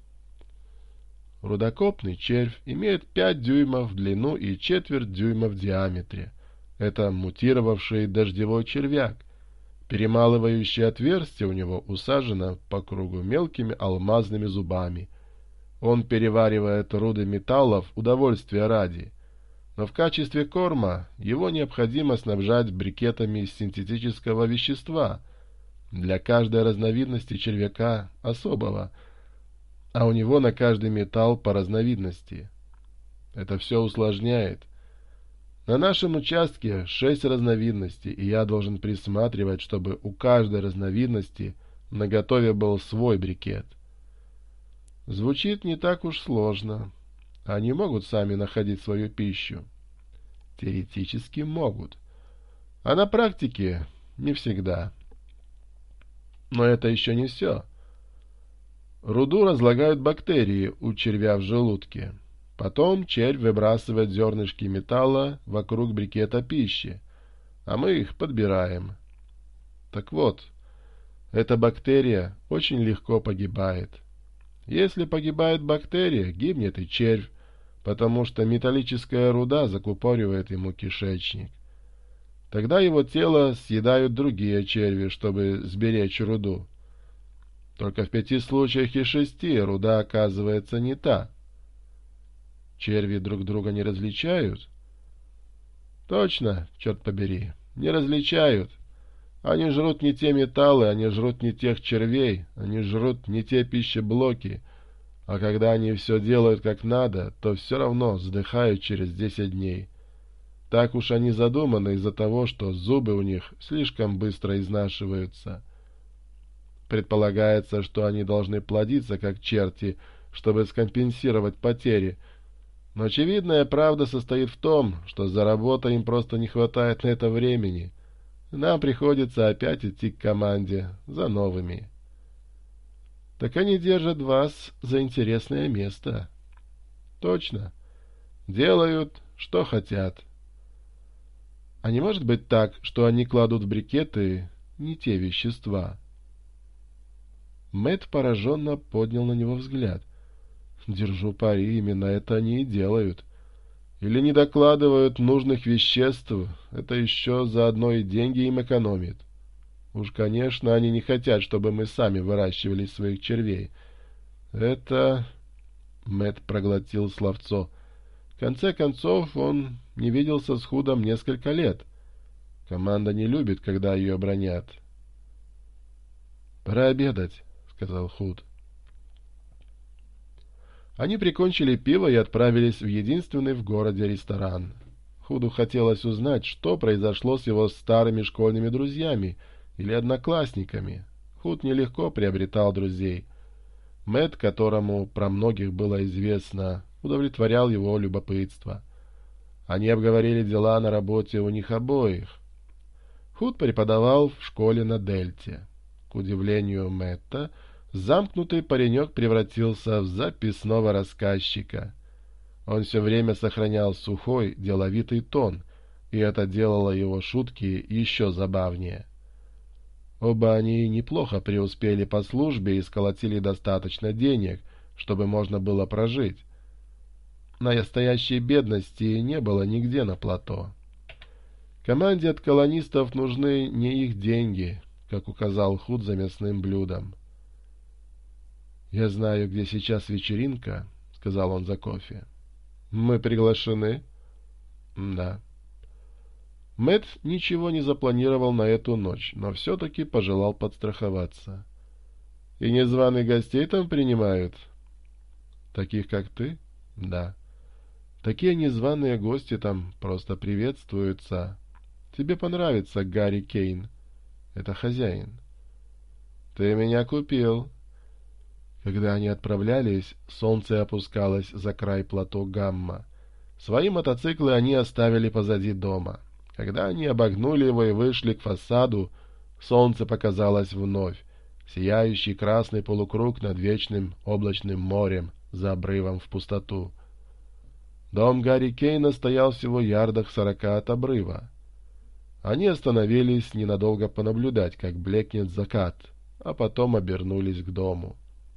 Рудокопный червь имеет пять дюймов в длину и четверть дюйма в диаметре. Это мутировавший дождевой червяк. Перемалывающее отверстие у него усажено по кругу мелкими алмазными зубами. Он переваривает руды металлов удовольствия ради, но в качестве корма его необходимо снабжать брикетами из синтетического вещества для каждой разновидности червяка особого, а у него на каждый металл по разновидности. Это все усложняет. На нашем участке шесть разновидностей, и я должен присматривать, чтобы у каждой разновидности наготове был свой брикет. Звучит не так уж сложно. Они могут сами находить свою пищу. Теоретически могут. А на практике не всегда. Но это еще не все. Руду разлагают бактерии у червя в желудке. Потом червь выбрасывает зернышки металла вокруг брикета пищи, а мы их подбираем. Так вот, эта бактерия очень легко погибает. Если погибает бактерия, гибнет и червь, потому что металлическая руда закупоривает ему кишечник. Тогда его тело съедают другие черви, чтобы сберечь руду. Только в пяти случаях из шести руда оказывается не та. Черви друг друга не различают? Точно, черт побери, не различают. Они жрут не те металлы, они жрут не тех червей, они жрут не те пищеблоки, а когда они все делают как надо, то все равно сдыхают через десять дней. Так уж они задуманы из-за того, что зубы у них слишком быстро изнашиваются. Предполагается, что они должны плодиться как черти, чтобы скомпенсировать потери, но очевидная правда состоит в том, что за работой им просто не хватает на это времени. Нам приходится опять идти к команде за новыми. Так они держат вас за интересное место. Точно. Делают, что хотят. А не может быть так, что они кладут в брикеты не те вещества? Мэтт пораженно поднял на него взгляд. Держу пари, именно это они и делают. Или не докладывают нужных веществ, это еще заодно и деньги им экономит. Уж, конечно, они не хотят, чтобы мы сами выращивали своих червей. Это... Мэтт проглотил словцо. В конце концов, он не виделся с Худом несколько лет. Команда не любит, когда ее бранят. «Пора обедать», — сказал Худ. Они прикончили пиво и отправились в единственный в городе ресторан. Худу хотелось узнать, что произошло с его старыми школьными друзьями или одноклассниками. Худ нелегко приобретал друзей. Мэтт, которому про многих было известно, удовлетворял его любопытство. Они обговорили дела на работе у них обоих. Худ преподавал в школе на Дельте. К удивлению Мэтта, замкнутый паренек превратился в записного рассказчика. Он все время сохранял сухой, деловитый тон, и это делало его шутки еще забавнее. Оба они неплохо преуспели по службе и сколотили достаточно денег, чтобы можно было прожить. Настоящей бедности не было нигде на плато. Команде от колонистов нужны не их деньги, как указал Худ за мясным блюдом. «Я знаю, где сейчас вечеринка», — сказал он за кофе. «Мы приглашены?» «Да». Мэтт ничего не запланировал на эту ночь, но все-таки пожелал подстраховаться. «И незваных гостей там принимают?» «Таких, как ты?» «Да». «Такие незваные гости там просто приветствуются. Тебе понравится Гарри Кейн. Это хозяин». «Ты меня купил». Когда они отправлялись, солнце опускалось за край плато Гамма. Свои мотоциклы они оставили позади дома. Когда они обогнули его и вышли к фасаду, солнце показалось вновь, сияющий красный полукруг над вечным облачным морем за обрывом в пустоту. Дом Гарри Кейна стоял всего ярдах сорока от обрыва. Они остановились ненадолго понаблюдать, как блекнет закат, а потом обернулись к дому.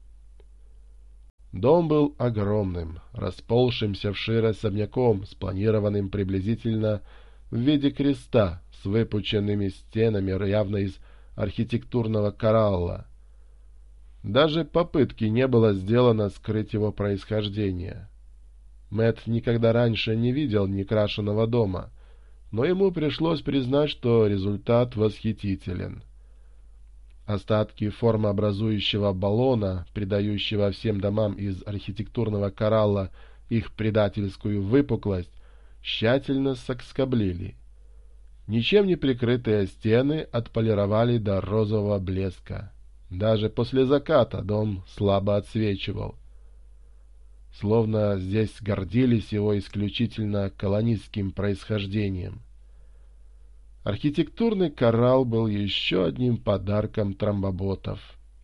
Дом был огромным, расползшимся вширь особняком, спланированным приблизительно в виде креста с выпученными стенами, явно из архитектурного коралла. Даже попытки не было сделано скрыть его происхождение. Мэтт никогда раньше не видел некрашенного дома, но ему пришлось признать, что результат восхитителен. Остатки формообразующего баллона, придающего всем домам из архитектурного коралла их предательскую выпуклость, тщательно соскоблили. Ничем не прикрытые стены отполировали до розового блеска. Даже после заката дом слабо отсвечивал. Словно здесь гордились его исключительно колонистским происхождением. Архитектурный коралл был еще одним подарком тромбоботов.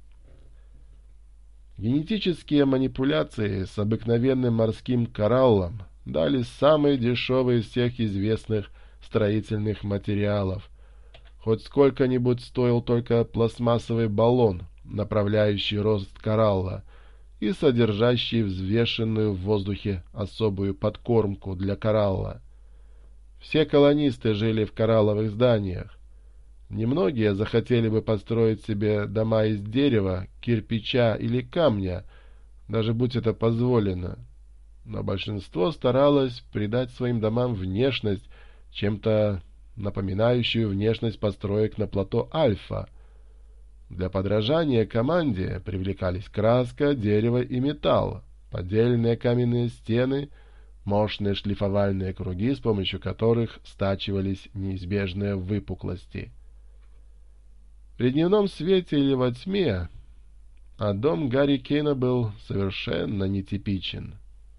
Генетические манипуляции с обыкновенным морским кораллом дали самый дешевый из всех известных строительных материалов. Хоть сколько-нибудь стоил только пластмассовый баллон, направляющий рост коралла и содержащий взвешенную в воздухе особую подкормку для коралла. Все колонисты жили в коралловых зданиях. Немногие захотели бы построить себе дома из дерева, кирпича или камня, даже будь это позволено. Но большинство старалось придать своим домам внешность, чем-то напоминающую внешность построек на плато Альфа. Для подражания команде привлекались краска, дерево и металл, поддельные каменные стены, мощные шлифовальные круги, с помощью которых стачивались неизбежные выпуклости. При дневном свете или во тьме, а дом Гарри Кейна был совершенно нетипичен.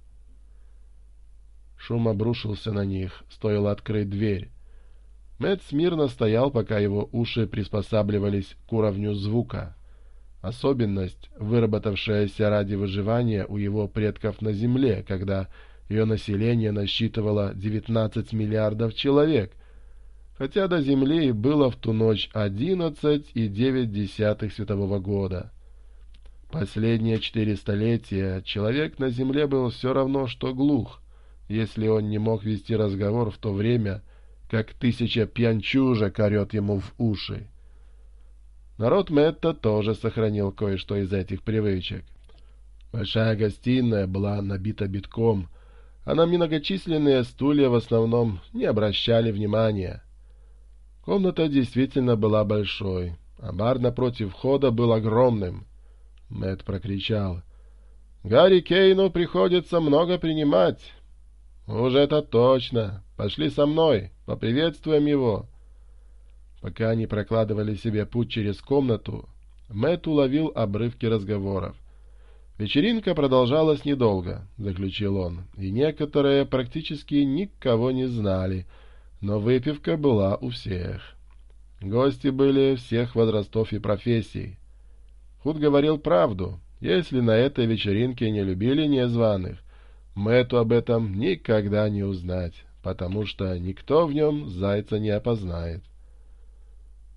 Шум обрушился на них, стоило открыть дверь. Мэтт смирно стоял, пока его уши приспосабливались к уровню звука. Особенность, выработавшаяся ради выживания у его предков на Земле, когда ее население насчитывало девятнадцать миллиардов человек, хотя до Земли было в ту ночь одиннадцать и девять десятых светового года. Последние четыре столетия человек на Земле был все равно, что глух, если он не мог вести разговор в то время, как тысяча пьянчужек орет ему в уши. Народ Мэтта тоже сохранил кое-что из этих привычек. Большая гостиная была набита битком, а на многочисленные стулья в основном не обращали внимания. Комната действительно была большой, а бар напротив входа был огромным. Мэтт прокричал: «Гарри Кейну приходится много принимать». «Уже это точно. Пошли со мной, поприветствуем его». Пока они прокладывали себе путь через комнату, Мэтт уловил обрывки разговоров. «Вечеринка продолжалась недолго», — заключил он, — «и некоторые практически никого не знали, но выпивка была у всех. Гости были всех возрастов и профессий. Худ говорил правду. Если на этой вечеринке не любили незваных, Мэтту об этом никогда не узнать, потому что никто в нем зайца не опознает».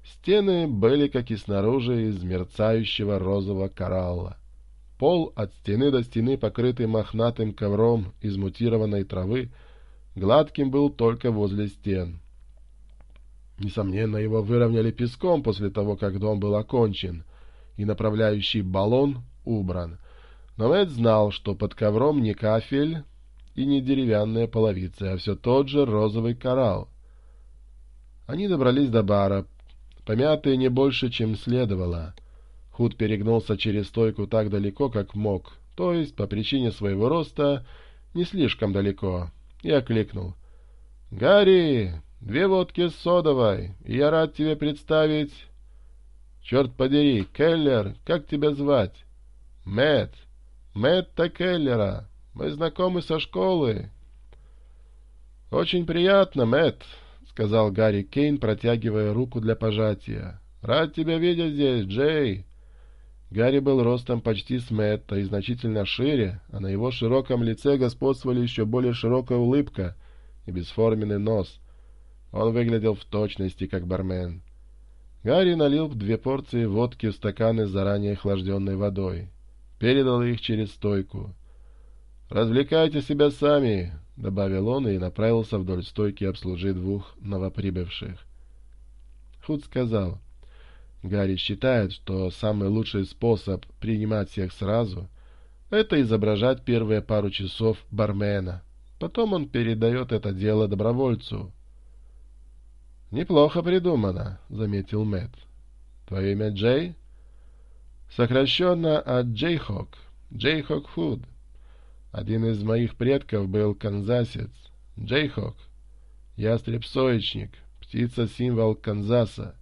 Стены были, как и снаружи, из мерцающего розового коралла. Пол от стены до стены, покрытый мохнатым ковром из мутированной травы, гладким был только возле стен. Несомненно, его выровняли песком после того, как дом был окончен, и направляющий баллон убран. Но Мэтт знал, что под ковром не кафель и не деревянная половица, а все тот же розовый коралл. Они добрались до бара, помятые не больше, чем следовало. Худ перегнулся через стойку так далеко, как мог, то есть, по причине своего роста, не слишком далеко, и окликнул. — Гарри, две водки с содовой, и я рад тебе представить... — Черт подери, Келлер, как тебя звать? — Мэтт. Мэтта Келлера. Мы знакомы со школы. — Очень приятно, Мэтт, — сказал Гарри Кейн, протягивая руку для пожатия. — Рад тебя видеть здесь, Джей. Гарри был ростом почти с Мэтта и значительно шире, а на его широком лице господствовали еще более широкая улыбка и бесформенный нос. Он выглядел в точности как бармен. Гарри налил две порции водки в стаканы с заранее охлажденной водой. Передал их через стойку. «Развлекайте себя сами», — добавил он и направился вдоль стойки обслужить двух новоприбывших. Худ сказал: Гарри считает, что самый лучший способ принимать всех сразу — это изображать первые пару часов бармена. Потом он передает это дело добровольцу. «Неплохо придумано», — заметил Мэтт. «Твое имя Джей?» «Сокращенно от Джейхок. Джейхок Худ. Один из моих предков был канзасец. Джейхок. Ястреб-соечник, птица-символ Канзаса.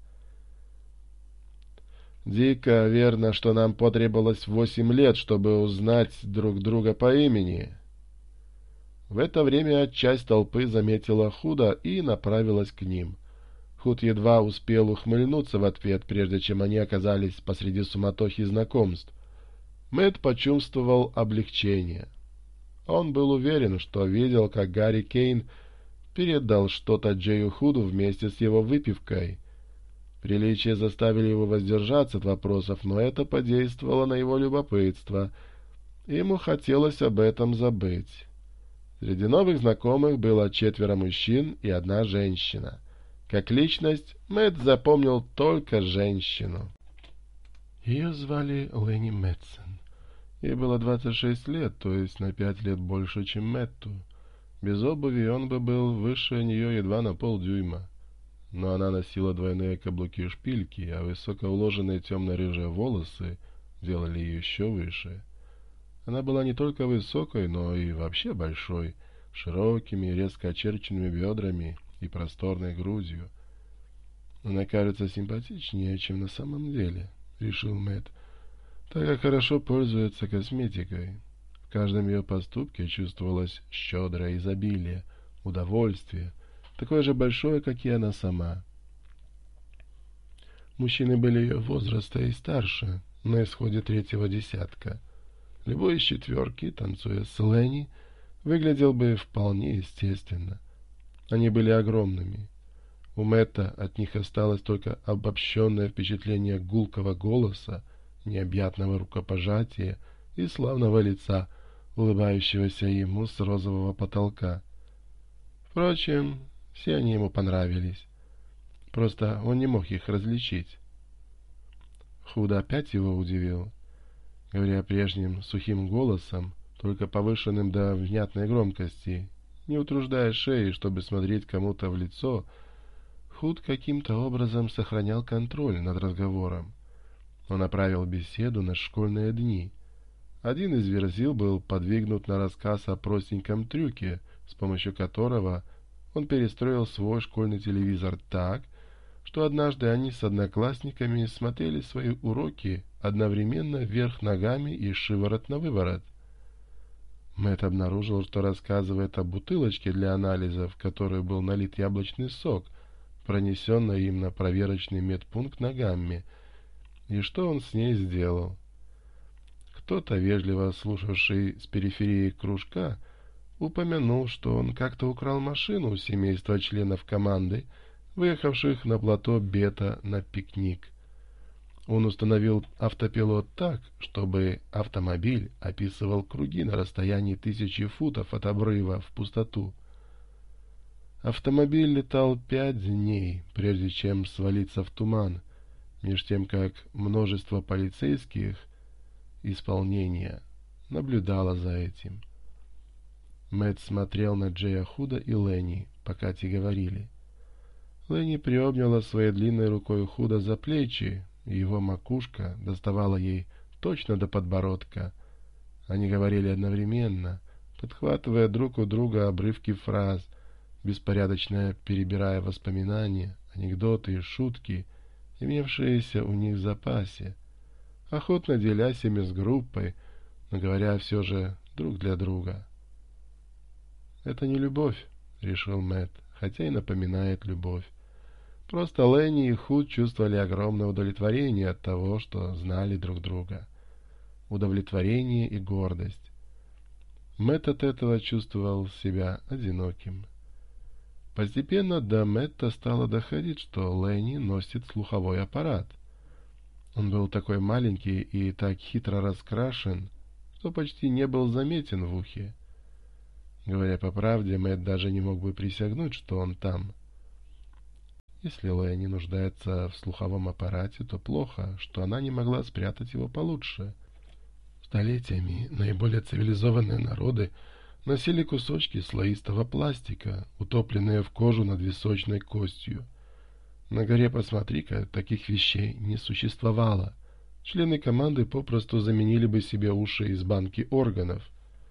Дико верно, что нам потребовалось восемь лет, чтобы узнать друг друга по имени». В это время часть толпы заметила Худа и направилась к ним. Худ едва успел ухмыльнуться в ответ, прежде чем они оказались посреди суматохи знакомств. Мэтт почувствовал облегчение. Он был уверен, что видел, как Гарри Кейн передал что-то Джею Худу вместе с его выпивкой. Приличия заставили его воздержаться от вопросов, но это подействовало на его любопытство. Ему хотелось об этом забыть. Среди новых знакомых было четверо мужчин и одна женщина. Как личность Мэтт запомнил только женщину. Ее звали Ленни Мэтсон. Ей было двадцать шесть лет, то есть на пять лет больше, чем Мэтту. Без обуви он бы был выше нее едва на полдюйма. Но она носила двойные каблуки-шпильки, а высокоуложенные темно-рыжие волосы делали ее еще выше. Она была не только высокой, но и вообще большой, широкими, резко очерченными бедрами и просторной грудью. «Она кажется симпатичнее, чем на самом деле», — решил Мэтт, так как хорошо пользуется косметикой. В каждом ее поступке чувствовалось щедрое изобилие, удовольствие, такое же большое, как и она сама. Мужчины были ее возраста и старше, на исходе третьего десятка. Любой из четверки, танцуя с Ленни, выглядел бы вполне естественно. Они были огромными. У Мэтта от них осталось только обобщенное впечатление гулкого голоса, необъятного рукопожатия и славного лица, улыбающегося ему с розового потолка. Впрочем, все они ему понравились. Просто он не мог их различить. Худ опять его удивил. Говоря прежним сухим голосом, только повышенным до внятной громкости, не утруждая шеи, чтобы смотреть кому-то в лицо, Худ каким-то образом сохранял контроль над разговором. Он направил беседу на школьные дни. Один из верзил был подвигнут на рассказ о простеньком трюке, с помощью которого он перестроил свой школьный телевизор так, что однажды они с одноклассниками смотрели свои уроки одновременно вверх ногами и шиворот на выворот. Мэтт обнаружил, что рассказывает о бутылочке для анализов, в которую был налит яблочный сок, пронесенный им на проверочный медпункт на Гамме, и что он с ней сделал. Кто-то, вежливо слушавший с периферии кружка, упомянул, что он как-то украл машину у семейства членов команды, выехавших на плато Бета на пикник. Он установил автопилот так, чтобы автомобиль описывал круги на расстоянии тысячи футов от обрыва в пустоту. Автомобиль летал пять дней, прежде чем свалиться в туман, меж тем как множество полицейских исполнения наблюдало за этим. Мэтт смотрел на Джея Худа и Ленни, пока те говорили. Ленни приобняла своей длинной рукой Худа за плечи, и его макушка доставала ей точно до подбородка. Они говорили одновременно, подхватывая друг у друга обрывки фраз, беспорядочно перебирая воспоминания, анекдоты и шутки, имевшиеся у них в запасе, охотно делясь ими с группой, но говоря все же друг для друга. «Это не любовь», — решил Мэтт, хотя и напоминает любовь. Просто Ленни и Худ чувствовали огромное удовлетворение от того, что знали друг друга. Удовлетворение и гордость. Мэтт от этого чувствовал себя одиноким. Постепенно до Мэтта стало доходить, что Ленни носит слуховой аппарат. Он был такой маленький и так хитро раскрашен, что почти не был заметен в ухе. Говоря по правде, Мэтт даже не мог бы присягнуть, что он там. Если Ленни нуждается в слуховом аппарате, то плохо, что она не могла спрятать его получше. Столетиями наиболее цивилизованные народы носили кусочки слоистого пластика, утопленные в кожу над височной костью. На горе «Посмотри-ка» таких вещей не существовало. Члены команды попросту заменили бы себе уши из банки органов.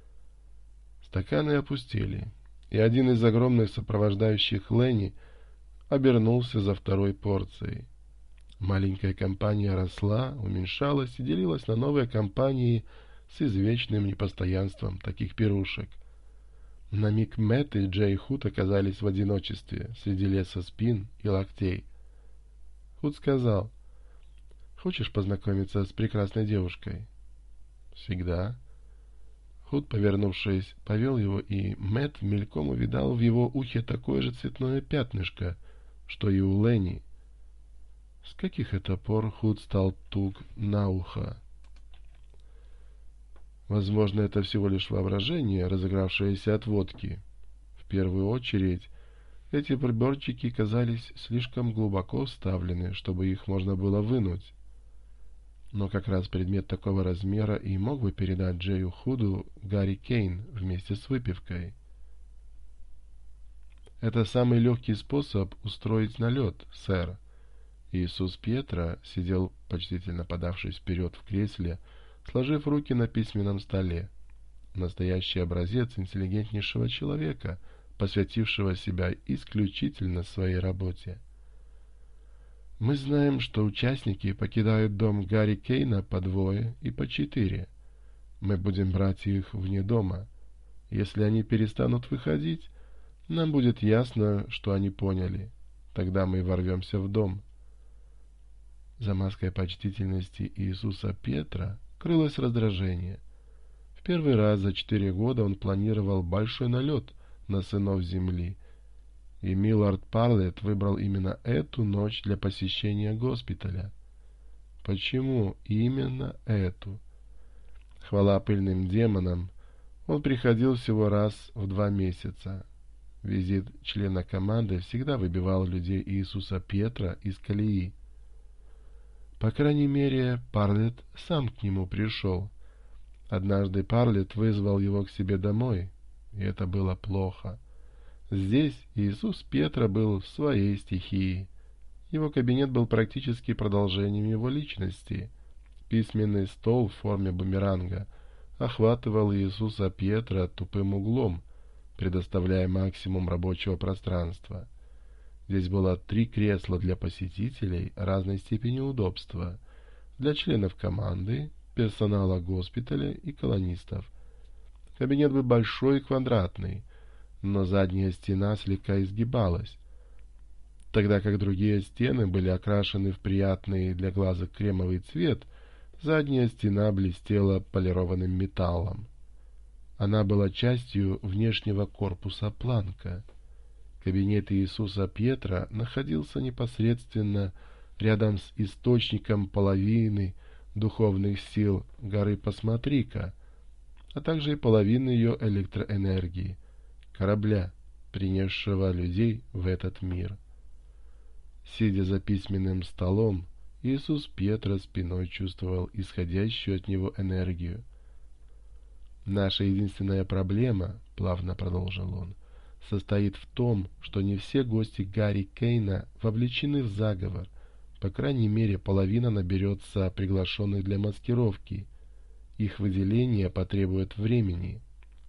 Стаканы опустели, и один из огромных сопровождающих Ленни обернулся за второй порцией. Маленькая компания росла, уменьшалась и делилась на новые компании с извечным непостоянством таких пирушек. На миг Мэтт и Джей Худ оказались в одиночестве среди леса спин и локтей. Худ сказал: «Хочешь познакомиться с прекрасной девушкой?» «Всегда». Худ, повернувшись, повел его, и Мэтт мельком увидал в его ухе такое же цветное пятнышко, что и у Ленни. С каких это пор Худ стал туг на ухо? Возможно, это всего лишь воображение, разыгравшееся от водки. В первую очередь, эти приборчики казались слишком глубоко вставлены, чтобы их можно было вынуть. Но как раз предмет такого размера и мог бы передать Джею Худу Гарри Кейн вместе с выпивкой. «Это самый легкий способ устроить налет, сэр». Иисус Пьетро сидел, почтительно подавшись вперед в кресле, сложив руки на письменном столе. Настоящий образец интеллигентнейшего человека, посвятившего себя исключительно своей работе. Мы знаем, что участники покидают дом Гарри Кейна по двое и по четыре. Мы будем брать их вне дома. Если они перестанут выходить, нам будет ясно, что они поняли. Тогда мы ворвемся в дом. За маской почтительности Иисуса Петра крылось раздражение. В первый раз за четыре года он планировал большой налет на сынов земли, и Миллард Парлетт выбрал именно эту ночь для посещения госпиталя. Почему именно эту? Хвала пыльным демонам, он приходил всего раз в два месяца. Визит члена команды всегда выбивал людей Иисуса Петра из колеи. По крайней мере, Парлетт сам к нему пришел. Однажды Парлетт вызвал его к себе домой, и это было плохо. Здесь Иисус Петра был в своей стихии. Его кабинет был практически продолжением его личности. Письменный стол в форме бумеранга охватывал Иисуса Петра тупым углом, предоставляя максимум рабочего пространства. Здесь было три кресла для посетителей разной степени удобства, для членов команды, персонала госпиталя и колонистов. Кабинет был большой и квадратный, но задняя стена слегка изгибалась, тогда как другие стены были окрашены в приятный для глаза кремовый цвет. Задняя стена блестела полированным металлом. Она была частью внешнего корпуса планка. Кабинет Иисуса Петра находился непосредственно рядом с источником половины духовных сил горы Посмотри-ка, а также и половины ее электроэнергии, корабля, принесшего людей в этот мир. Сидя за письменным столом, Иисус Петра спиной чувствовал исходящую от него энергию. «Наша единственная проблема, — плавно продолжил он, — состоит в том, что не все гости Гарри Кейна вовлечены в заговор. По крайней мере, половина наберется приглашенных для маскировки. Их выделение потребует времени».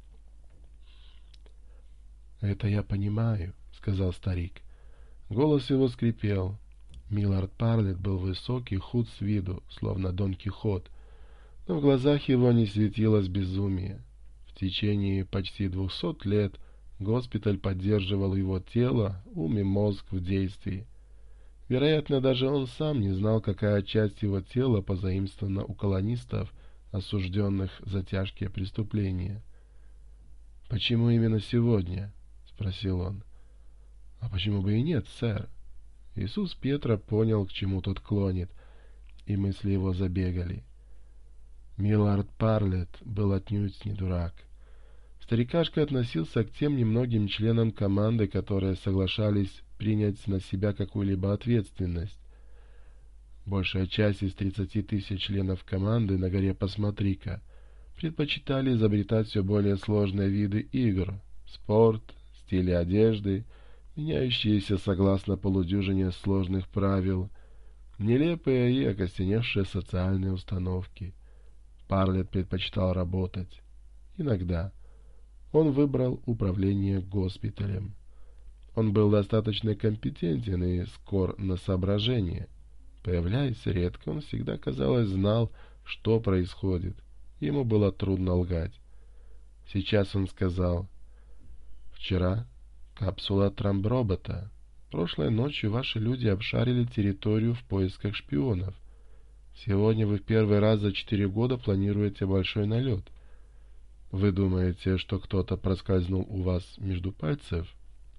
«Это я понимаю, — сказал старик». Голос его скрипел. Миллард Парлетт был высокий, худ с виду, словно Дон Кихот, но в глазах его не светилось безумие. В течение почти двухсот лет госпиталь поддерживал его тело, ум и мозг в действии. Вероятно, даже он сам не знал, какая часть его тела позаимствована у колонистов, осужденных за тяжкие преступления. «Почему именно сегодня?» — спросил он. «А почему бы и нет, сэр?» Иисус Петра понял, к чему тот клонит, и мысли его забегали. Миллард Парлетт был отнюдь не дурак. Старикашка относился к тем немногим членам команды, которые соглашались принять на себя какую-либо ответственность. Большая часть из тридцати тысяч членов команды на горе Посмотри-ка предпочитали изобретать все более сложные виды игр, спорт, стили одежды, меняющиеся согласно полудюжине сложных правил, нелепые и окостеневшие социальные установки. Парлетт предпочитал работать. Иногда он выбрал управление госпиталем. Он был достаточно компетентен и скор на соображение. Появляясь редко, он всегда, казалось, знал, что происходит. Ему было трудно лгать. Сейчас он сказал: «Вчера капсула трамбробота. Прошлой ночью ваши люди обшарили территорию в поисках шпионов. Сегодня вы в первый раз за четыре года планируете большой налет. Вы думаете, что кто-то проскользнул у вас между пальцев?»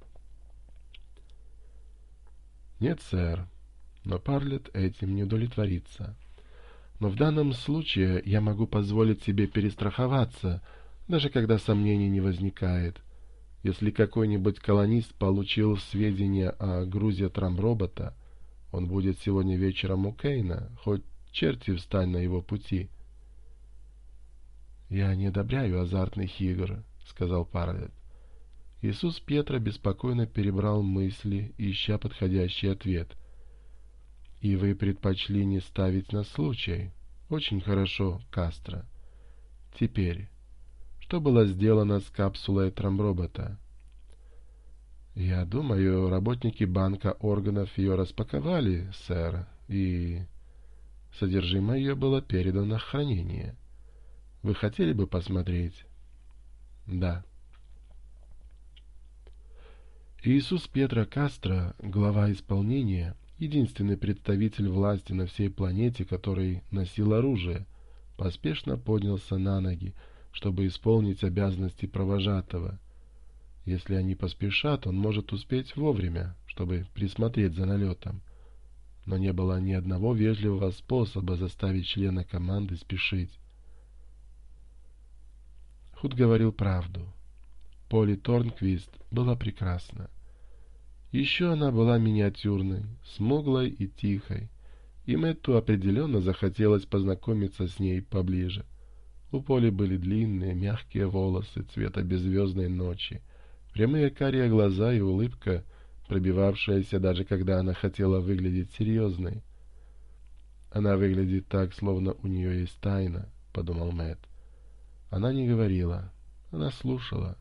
«Нет, сэр, но Парлетт этим не удовлетворится. Но в данном случае я могу позволить себе перестраховаться, даже когда сомнений не возникает. Если какой-нибудь колонист получил сведения о грузе трамбробота, он будет сегодня вечером у Кейна, хоть черти встань на его пути». «Я не одобряю азартных игр», — сказал Парлетт. Иисус Петра беспокойно перебрал мысли, ища подходящий ответ. «И вы предпочли не ставить на случай? Очень хорошо, Кастро. Теперь, что было сделано с капсулой трамбробота?» «Я думаю, работники банка органов ее распаковали, сэр, и содержимое ее было передано на хранение. Вы хотели бы посмотреть?» «Да». Иисус Петра Кастро, глава исполнения, единственный представитель власти на всей планете, который носил оружие, поспешно поднялся на ноги, чтобы исполнить обязанности провожатого. Если они поспешат, он может успеть вовремя, чтобы присмотреть за налетом. Но не было ни одного вежливого способа заставить члена команды спешить. Худ говорил правду. Полли Торнквист была прекрасна. Еще она была миниатюрной, смуглой и тихой, и Мэтту определенно захотелось познакомиться с ней поближе. У Полли были длинные, мягкие волосы цвета беззвездной ночи, прямые карие глаза и улыбка, пробивавшаяся даже когда она хотела выглядеть серьезной. «Она выглядит так, словно у нее есть тайна», — подумал Мэтт. Она не говорила, она слушала.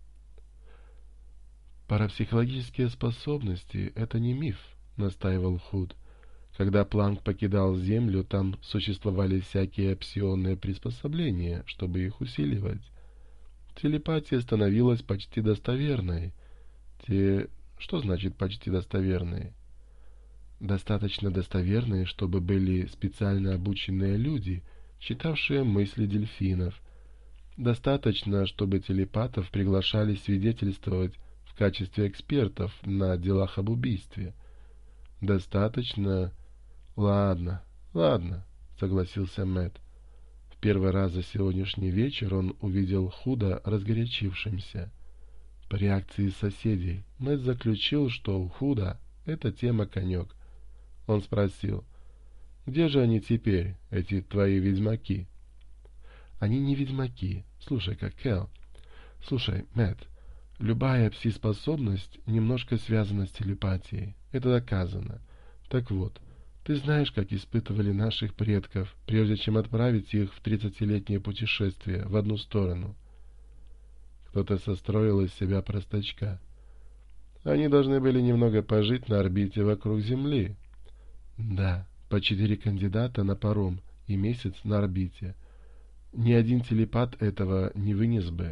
«Парапсихологические способности — это не миф», — настаивал Худ. «Когда Планк покидал Землю, там существовали всякие псионные приспособления, чтобы их усиливать. Телепатия становилась почти достоверной. Те... Что значит «почти достоверные»? Достаточно достоверные, чтобы были специально обученные люди, читавшие мысли дельфинов. Достаточно, чтобы телепатов приглашали свидетельствовать в качестве экспертов на делах об убийстве. Достаточно... Ладно, ладно, согласился Мэтт. В первый раз за сегодняшний вечер он увидел Худа разгорячившимся. По реакции соседей Мэтт заключил, что у Худа эта тема конек. Он спросил: «Где же они теперь, эти твои ведьмаки?» «Они не ведьмаки. Слушай-ка, Кэл. Слушай, Мэтт, любая пси-способность немножко связана с телепатией. Это доказано. Так вот, ты знаешь, как испытывали наших предков, прежде чем отправить их в тридцатилетнее путешествие в одну сторону?» Кто-то состроил из себя простачка. «Они должны были немного пожить на орбите вокруг Земли». «Да, по четыре кандидата на паром и месяц на орбите. Ни один телепат этого не вынес бы».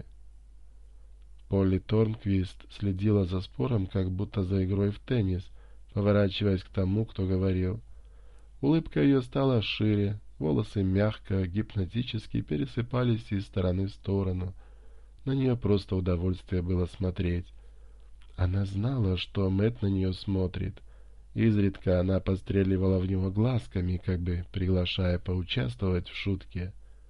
Полли Торнквист следила за спором, как будто за игрой в теннис, поворачиваясь к тому, кто говорил. Улыбка ее стала шире, волосы мягко, гипнотически пересыпались из стороны в сторону. На нее просто удовольствие было смотреть. Она знала, что Мэтт на нее смотрит. Изредка она постреливала в него глазками, как бы приглашая поучаствовать в шутке.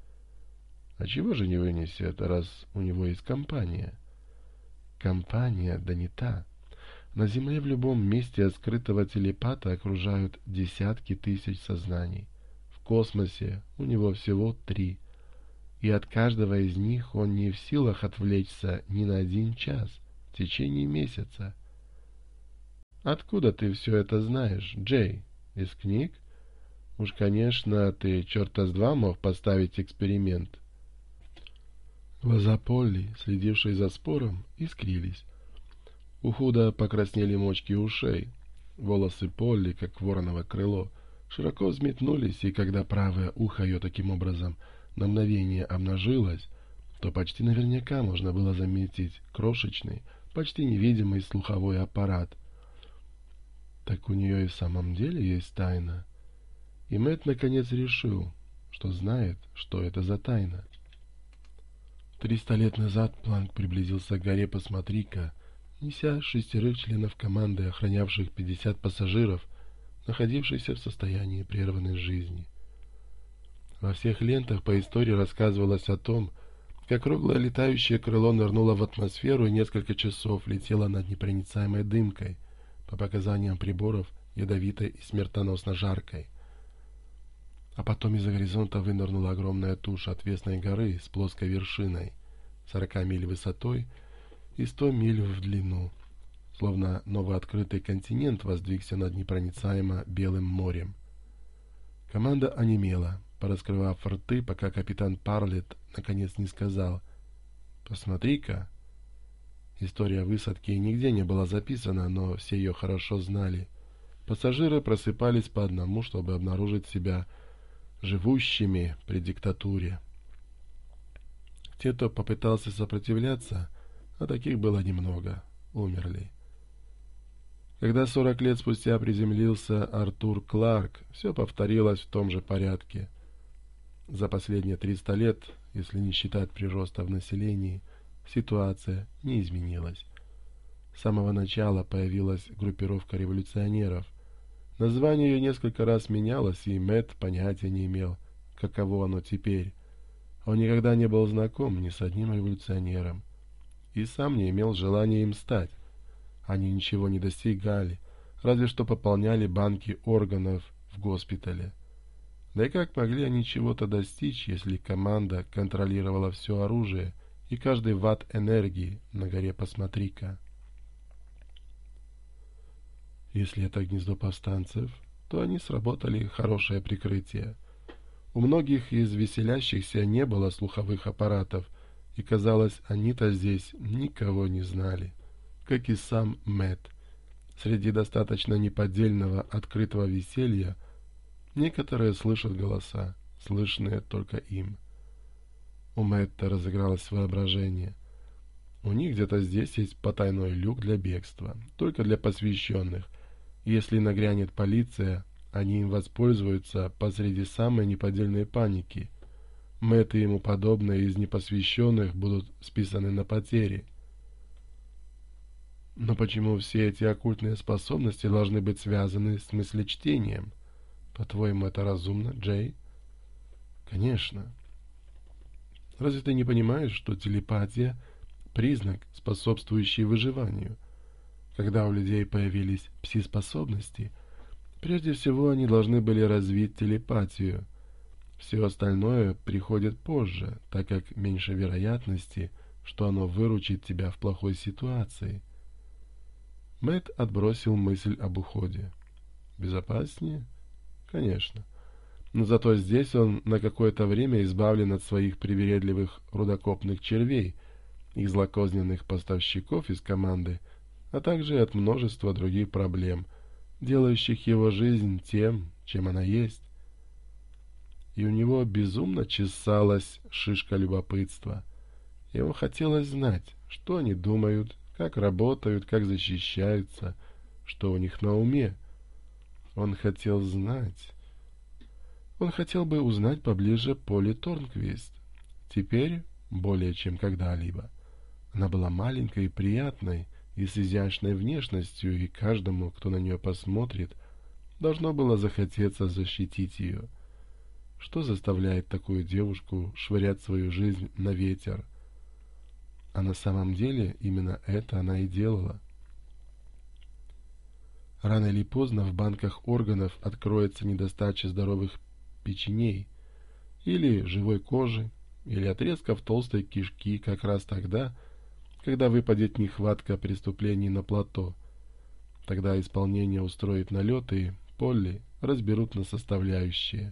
А чего же не вынесет, раз у него есть компания? Компания, да не та. На Земле в любом месте от скрытого телепата окружают десятки тысяч сознаний. В космосе у него всего три. И от каждого из них он не в силах отвлечься ни на один час в течение месяца. «Откуда ты все это знаешь, Джей? Из книг? Уж, конечно, ты черта с два мог поставить эксперимент». Глаза Полли, следившей за спором, искрились. У Худа покраснели мочки ушей. Волосы Полли, как вороново крыло, широко взметнулись, и когда правое ухо ее таким образом на мгновение обнажилось, то почти наверняка можно было заметить крошечный, почти невидимый слуховой аппарат. Так у нее и в самом деле есть тайна. И Мэтт наконец решил, что знает, что это за тайна. Триста лет назад Планк приблизился к горе «Посмотри-ка», неся шестерых членов команды, охранявших пятьдесят пассажиров, находившихся в состоянии прерванной жизни. Во всех лентах по истории рассказывалось о том, как круглое летающее крыло нырнуло в атмосферу и несколько часов летело над непроницаемой дымкой, по показаниям приборов, ядовитой и смертоносно жаркой. А потом из-за горизонта вынырнула огромная туша отвесной горы с плоской вершиной, сорока миль высотой и сто миль в длину, словно новооткрытый континент воздвигся над непроницаемо белым морем. Команда онемела, пораскрывав рты, пока капитан Парлетт наконец не сказал: «Посмотри-ка». История высадки нигде не была записана, но все ее хорошо знали. Пассажиры просыпались по одному, чтобы обнаружить себя живущими при диктатуре. Те, кто попытался сопротивляться, а таких было немного, умерли. Когда сорок лет спустя приземлился Артур Кларк, все повторилось в том же порядке. За последние триста лет, если не считать прироста в населении, ситуация не изменилась. С самого начала появилась группировка революционеров. Название ее несколько раз менялось, и Мэтт понятия не имел, каково оно теперь. Он никогда не был знаком ни с одним революционером и сам не имел желания им стать. Они ничего не достигали, разве что пополняли банки органов в госпитале. Да и как могли они чего-то достичь, если команда контролировала все оружие и каждый ватт энергии на горе «Посмотри-ка»? Если это гнездо повстанцев, то они сработали хорошее прикрытие. У многих из веселящихся не было слуховых аппаратов, и, казалось, они-то здесь никого не знали, как и сам Мэтт. Среди достаточно неподдельного открытого веселья некоторые слышат голоса, слышные только им. У Мэтта разыгралось воображение. У них где-то здесь есть потайной люк для бегства, только для посвященных. Если нагрянет полиция, они им воспользуются посреди самой неподдельной паники. Мэтт и ему подобные из непосвященных будут списаны на потери. Но почему все эти оккультные способности должны быть связаны с мыслечтением? По-твоему, это разумно, Джей? Конечно. Разве ты не понимаешь, что телепатия — признак, способствующий выживанию? Когда у людей появились пси-способности, прежде всего они должны были развить телепатию. Все остальное приходит позже, так как меньше вероятности, что оно выручит тебя в плохой ситуации. Мэтт отбросил мысль об уходе. Безопаснее? Конечно. Но зато здесь он на какое-то время избавлен от своих привередливых рудокопных червей, их злокозненных поставщиков из команды, а также от множества других проблем, делающих его жизнь тем, чем она есть. И у него безумно чесалась шишка любопытства. Ему хотелось знать, что они думают, как работают, как защищаются, что у них на уме. Он хотел знать. Он хотел бы узнать поближе Полли Торнквист. Теперь более чем когда-либо. Она была маленькой и приятной, и с изящной внешностью, и каждому, кто на нее посмотрит, должно было захотеться защитить ее. Что заставляет такую девушку швырять свою жизнь на ветер? А на самом деле именно это она и делала. Рано или поздно в банках органов откроется недостача здоровых печеней, или живой кожи, или отрезков толстой кишки как раз тогда, когда выпадет нехватка преступлений на плато. Тогда исполнение устроит налет, и Полли разберут на составляющие.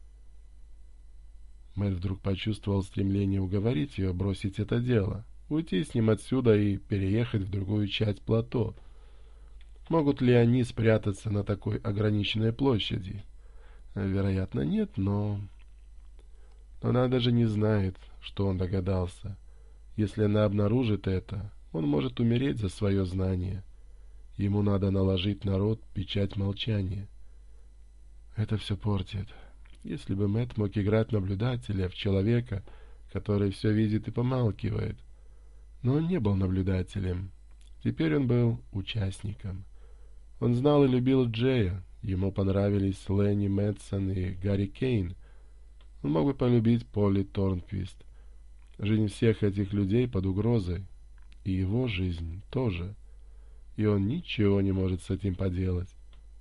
Мэр вдруг почувствовал стремление уговорить ее бросить это дело, уйти с ним отсюда и переехать в другую часть плато. Могут ли они спрятаться на такой ограниченной площади? Вероятно, нет, но... Но она даже не знает, что он догадался. Если она обнаружит это, он может умереть за свое знание. Ему надо наложить на рот печать молчания. Это все портит. Если бы Мэтт мог играть наблюдателя в человека, который все видит и помалкивает. Но он не был наблюдателем. Теперь он был участником. Он знал и любил Джея. Ему понравились Ленни Мэтсон и Гарри Кейн. Он мог бы полюбить Полли Торнквист. Жизнь всех этих людей под угрозой. И его жизнь тоже. И он ничего не может с этим поделать.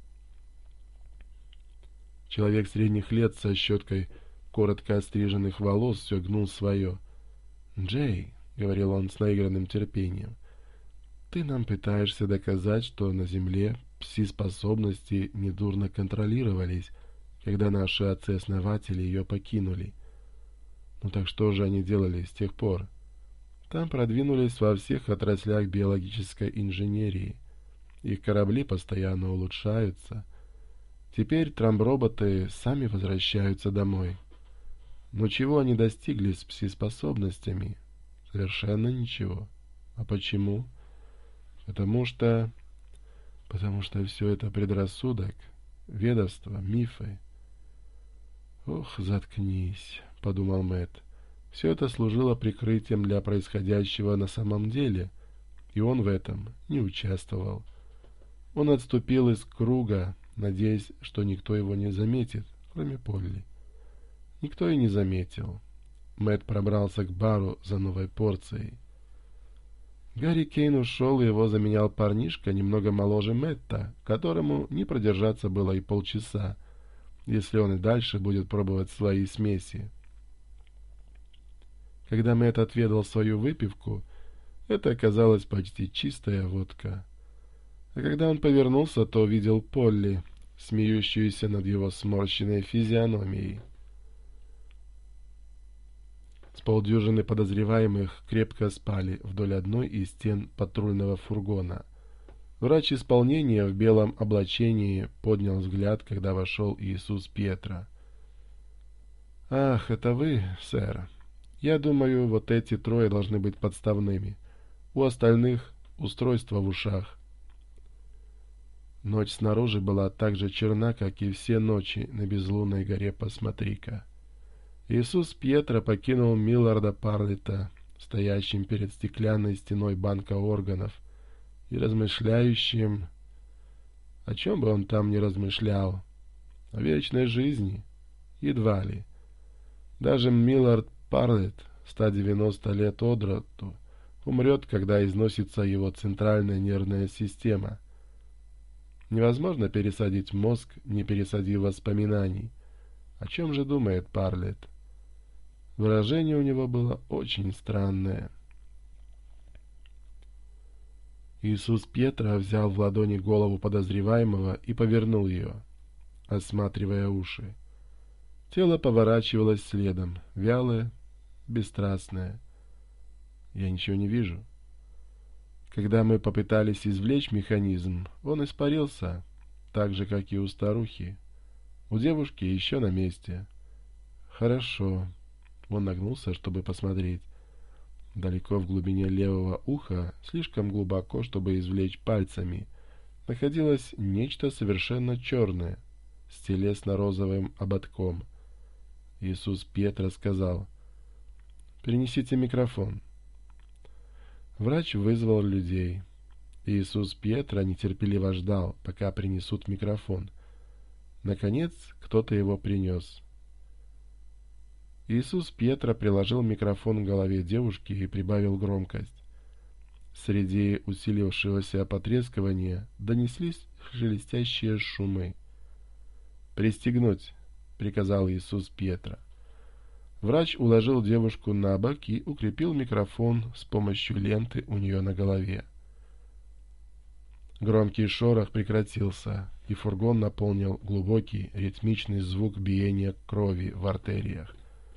Человек средних лет со щеткой коротко остриженных волос все гнул свое. «Джей», — говорил он с наигранным терпением, — «ты нам пытаешься доказать, что на Земле пси-способности недурно контролировались, когда наши отцы-основатели ее покинули. Ну так что же они делали с тех пор? Там продвинулись во всех отраслях биологической инженерии. Их корабли постоянно улучшаются. Теперь трамброботы сами возвращаются домой. Но чего они достигли с пси-способностями? Совершенно ничего. А почему? Потому что... Потому что все это предрассудок, ведовство, мифы. «Ох, заткнись», — подумал Мэтт. Все это служило прикрытием для происходящего на самом деле, и он в этом не участвовал. Он отступил из круга, надеясь, что никто его не заметит, кроме Полли. Никто и не заметил. Мэтт пробрался к бару за новой порцией. Гарри Кейн ушел, и его заменял парнишка немного моложе Мэтта, которому не продержаться было и полчаса, если он и дальше будет пробовать свои смеси. Когда Мэтт отведал свою выпивку, это оказалась почти чистая водка. А когда он повернулся, то увидел Полли, смеющуюся над его сморщенной физиономией. С полдюжины подозреваемых крепко спали вдоль одной из стен патрульного фургона. Врач исполнения в белом облачении поднял взгляд, когда вошел Иисус Пьетро. «Ах, это вы, сэр. Я думаю, вот эти трое должны быть подставными. У остальных устройство в ушах». Ночь снаружи была так же черна, как и все ночи на безлунной горе Посмотри-ка. Иисус Пьетро покинул Милларда Парлета, стоящим перед стеклянной стеной банка органов, и размышляющим. О чем бы он там ни размышлял? О вечной жизни? Едва ли. Даже Миллард Парлетт, ста девяноста лет от роду, умрет, когда износится его центральная нервная система. Невозможно пересадить мозг, не пересадив воспоминаний. О чем же думает Парлетт? Выражение у него было очень странное. Иисус Пьетро взял в ладони голову подозреваемого и повернул ее, осматривая уши. Тело поворачивалось следом, вялое, бесстрастное. Я ничего не вижу. Когда мы попытались извлечь механизм, он испарился, так же, как и у старухи. У девушки еще на месте. Хорошо. Он нагнулся, чтобы посмотреть. Далеко в глубине левого уха, слишком глубоко, чтобы извлечь пальцами, находилось нечто совершенно черное, с телесно-розовым ободком. Иисус Пьетро сказал: «Принесите микрофон». Врач вызвал людей. Иисус Пьетро нетерпеливо ждал, пока принесут микрофон. Наконец, кто-то его принес. Иисус Пьетро приложил микрофон к голове девушки и прибавил громкость. Среди усилившегося потрескивания донеслись шелестящие шумы. «Пристегнуть», — приказал Иисус Пьетро. Врач уложил девушку на бок и укрепил микрофон с помощью ленты у нее на голове. Громкий шорох прекратился, и фургон наполнил глубокий ритмичный звук биения крови в артериях.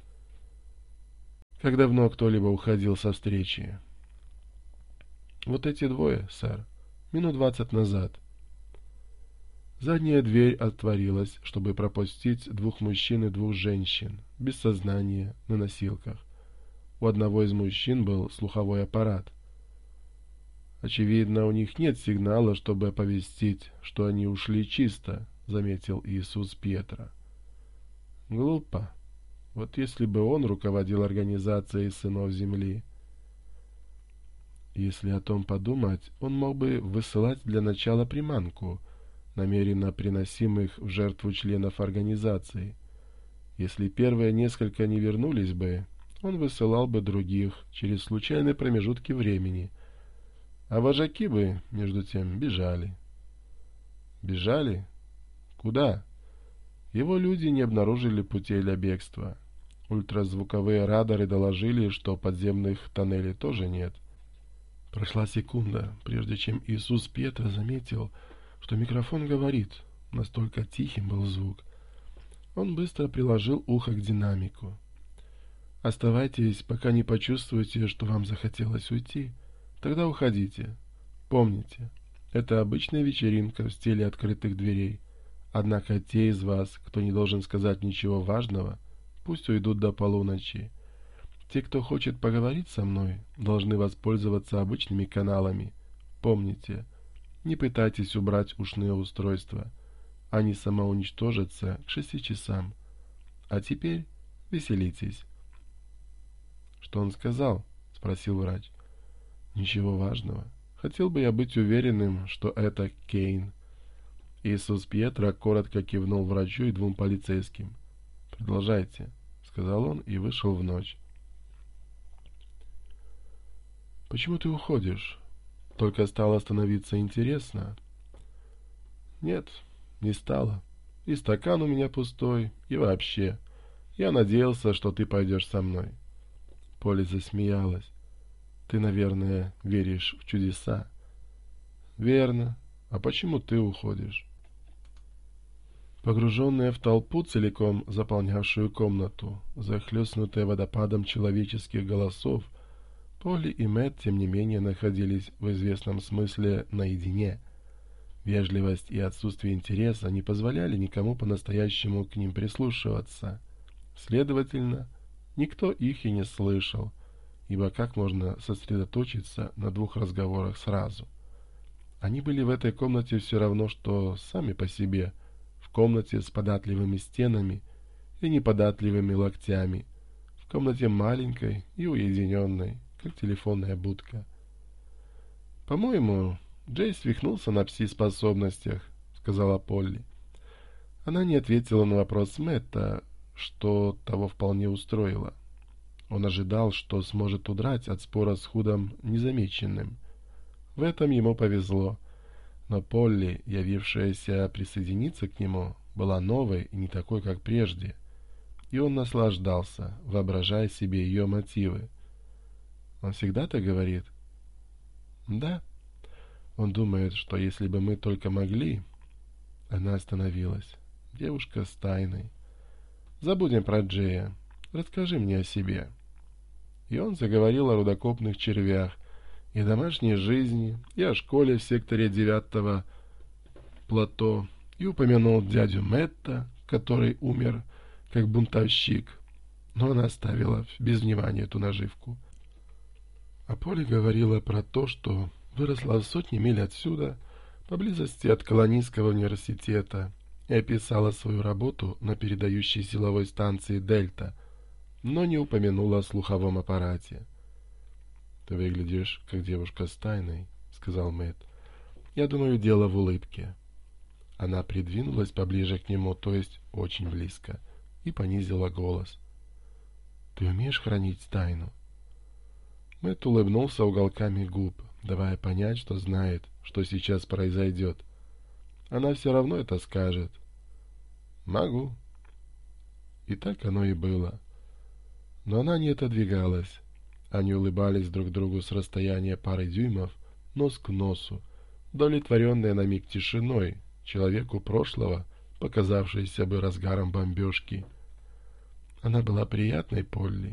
Как давно кто-либо уходил со встречи? Вот эти двое, сэр. Минут двадцать назад. Задняя дверь отворилась, чтобы пропустить двух мужчин и двух женщин, без сознания, на носилках. У одного из мужчин был слуховой аппарат. Очевидно, у них нет сигнала, чтобы оповестить, что они ушли чисто, заметил Иисус Пьетро. Глупо. Вот если бы он руководил организацией сынов земли. Если о том подумать, он мог бы высылать для начала приманку, намеренно приносимых в жертву членов организации. Если первые несколько не вернулись бы, он высылал бы других через случайные промежутки времени, а вожаки бы, между тем, бежали. Бежали? Куда? Его люди не обнаружили путей для бегства. Ультразвуковые радары доложили, что подземных тоннелей тоже нет. Прошла секунда, прежде чем Иисус Пьетро заметил, что микрофон говорит, настолько тихим был звук. Он быстро приложил ухо к динамику. «Оставайтесь, пока не почувствуете, что вам захотелось уйти. Тогда уходите. Помните, это обычная вечеринка в стиле открытых дверей. Однако те из вас, кто не должен сказать ничего важного, пусть уйдут до полуночи. Те, кто хочет поговорить со мной, должны воспользоваться обычными каналами. Помните, не пытайтесь убрать ушные устройства. Они самоуничтожатся к шести часам. А теперь веселитесь». «Что он сказал?» — спросил врач. «Ничего важного. Хотел бы я быть уверенным, что это Кейн». Иисус Пьетро коротко кивнул врачу и двум полицейским. «Продолжайте», — сказал он и вышел в ночь. «Почему ты уходишь? Только стало становиться интересно». «Нет, не стало. И стакан у меня пустой, и вообще. Я надеялся, что ты пойдешь со мной». Полли засмеялась. «Ты, наверное, веришь в чудеса». «Верно. А почему ты уходишь?» Погруженная в толпу, целиком заполнявшую комнату, захлестнутая водопадом человеческих голосов, Полли и Мэтт, тем не менее, находились в известном смысле наедине. Вежливость и отсутствие интереса не позволяли никому по-настоящему к ним прислушиваться. Следовательно, никто их и не слышал, ибо как можно сосредоточиться на двух разговорах сразу? Они были в этой комнате все равно, что сами по себе, в комнате с податливыми стенами и неподатливыми локтями, в комнате маленькой и уединенной, как телефонная будка. По-моему, Джей свихнулся на пси-способностях, сказала Полли. Она не ответила на вопрос Мэтта, что того вполне устроило. Он ожидал, что сможет удрать от спора с Худом незамеченным. В этом ему повезло. Но Полли, явившаяся присоединиться к нему, была новой и не такой, как прежде. И он наслаждался, воображая себе ее мотивы. Он всегда так говорит? Да. Он думает, что если бы мы только могли... Она остановилась. Девушка с тайной. Забудем про Джея. Расскажи мне о себе. И он заговорил о рудокопных червях, и домашней жизни, и о школе в секторе девятого плато, и упомянул дядю Мэтта, который умер как бунтовщик, но она оставила без внимания эту наживку. А Полли говорила про то, что выросла в сотни миль отсюда, поблизости от колонийского университета, и описала свою работу на передающей силовой станции «Дельта», но не упомянула о слуховом аппарате. «Ты выглядишь, как девушка с тайной», — сказал Мэтт. «Я думаю, дело в улыбке». Она придвинулась поближе к нему, то есть очень близко, и понизила голос. «Ты умеешь хранить тайну?» Мэтт улыбнулся уголками губ, давая понять, что знает, что сейчас произойдет. Она все равно это скажет. «Могу». И так оно и было. Но она не отодвигалась. Они улыбались друг другу с расстояния пары дюймов, нос к носу, удовлетворенные на миг тишиной, человеку прошлого, показавшейся бы разгаром бомбежки. Она была приятной Полли.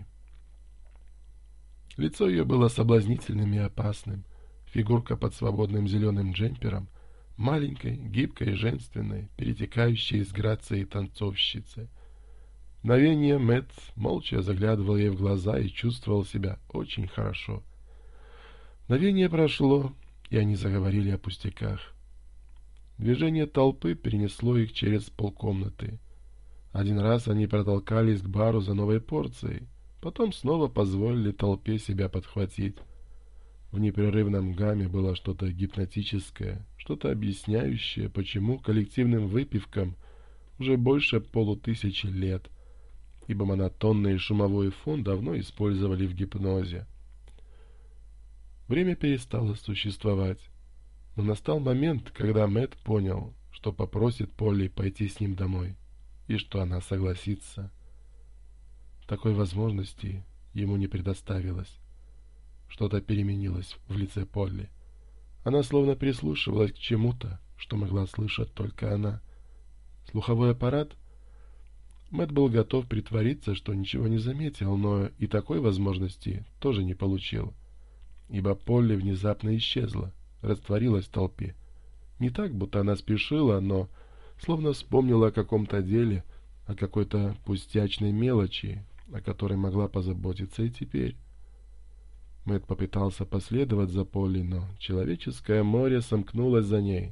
Лицо ее было соблазнительным и опасным, фигурка под свободным зеленым джемпером, маленькой, гибкой и женственной, перетекающей из грации танцовщицы. Мгновение Мэтт молча заглядывал ей в глаза и чувствовал себя очень хорошо. Мгновение прошло, и они заговорили о пустяках. Движение толпы перенесло их через полкомнаты. Один раз они протолкались к бару за новой порцией, потом снова позволили толпе себя подхватить. В непрерывном гамме было что-то гипнотическое, что-то объясняющее, почему коллективным выпивкам уже больше полутысячи лет, ибо монотонный шумовой фон давно использовали в гипнозе. Время перестало существовать, но настал момент, когда Мэтт понял, что попросит Полли пойти с ним домой, и что она согласится. Такой возможности ему не предоставилось. Что-то переменилось в лице Полли. Она словно прислушивалась к чему-то, что могла слышать только она. Слуховой аппарат? Мэтт был готов притвориться, что ничего не заметил, но и такой возможности тоже не получил, ибо Полли внезапно исчезла, растворилась в толпе. Не так, будто она спешила, но словно вспомнила о каком-то деле, о какой-то пустячной мелочи, о которой могла позаботиться и теперь. Мэтт попытался последовать за Полли, но человеческое море сомкнулось за ней.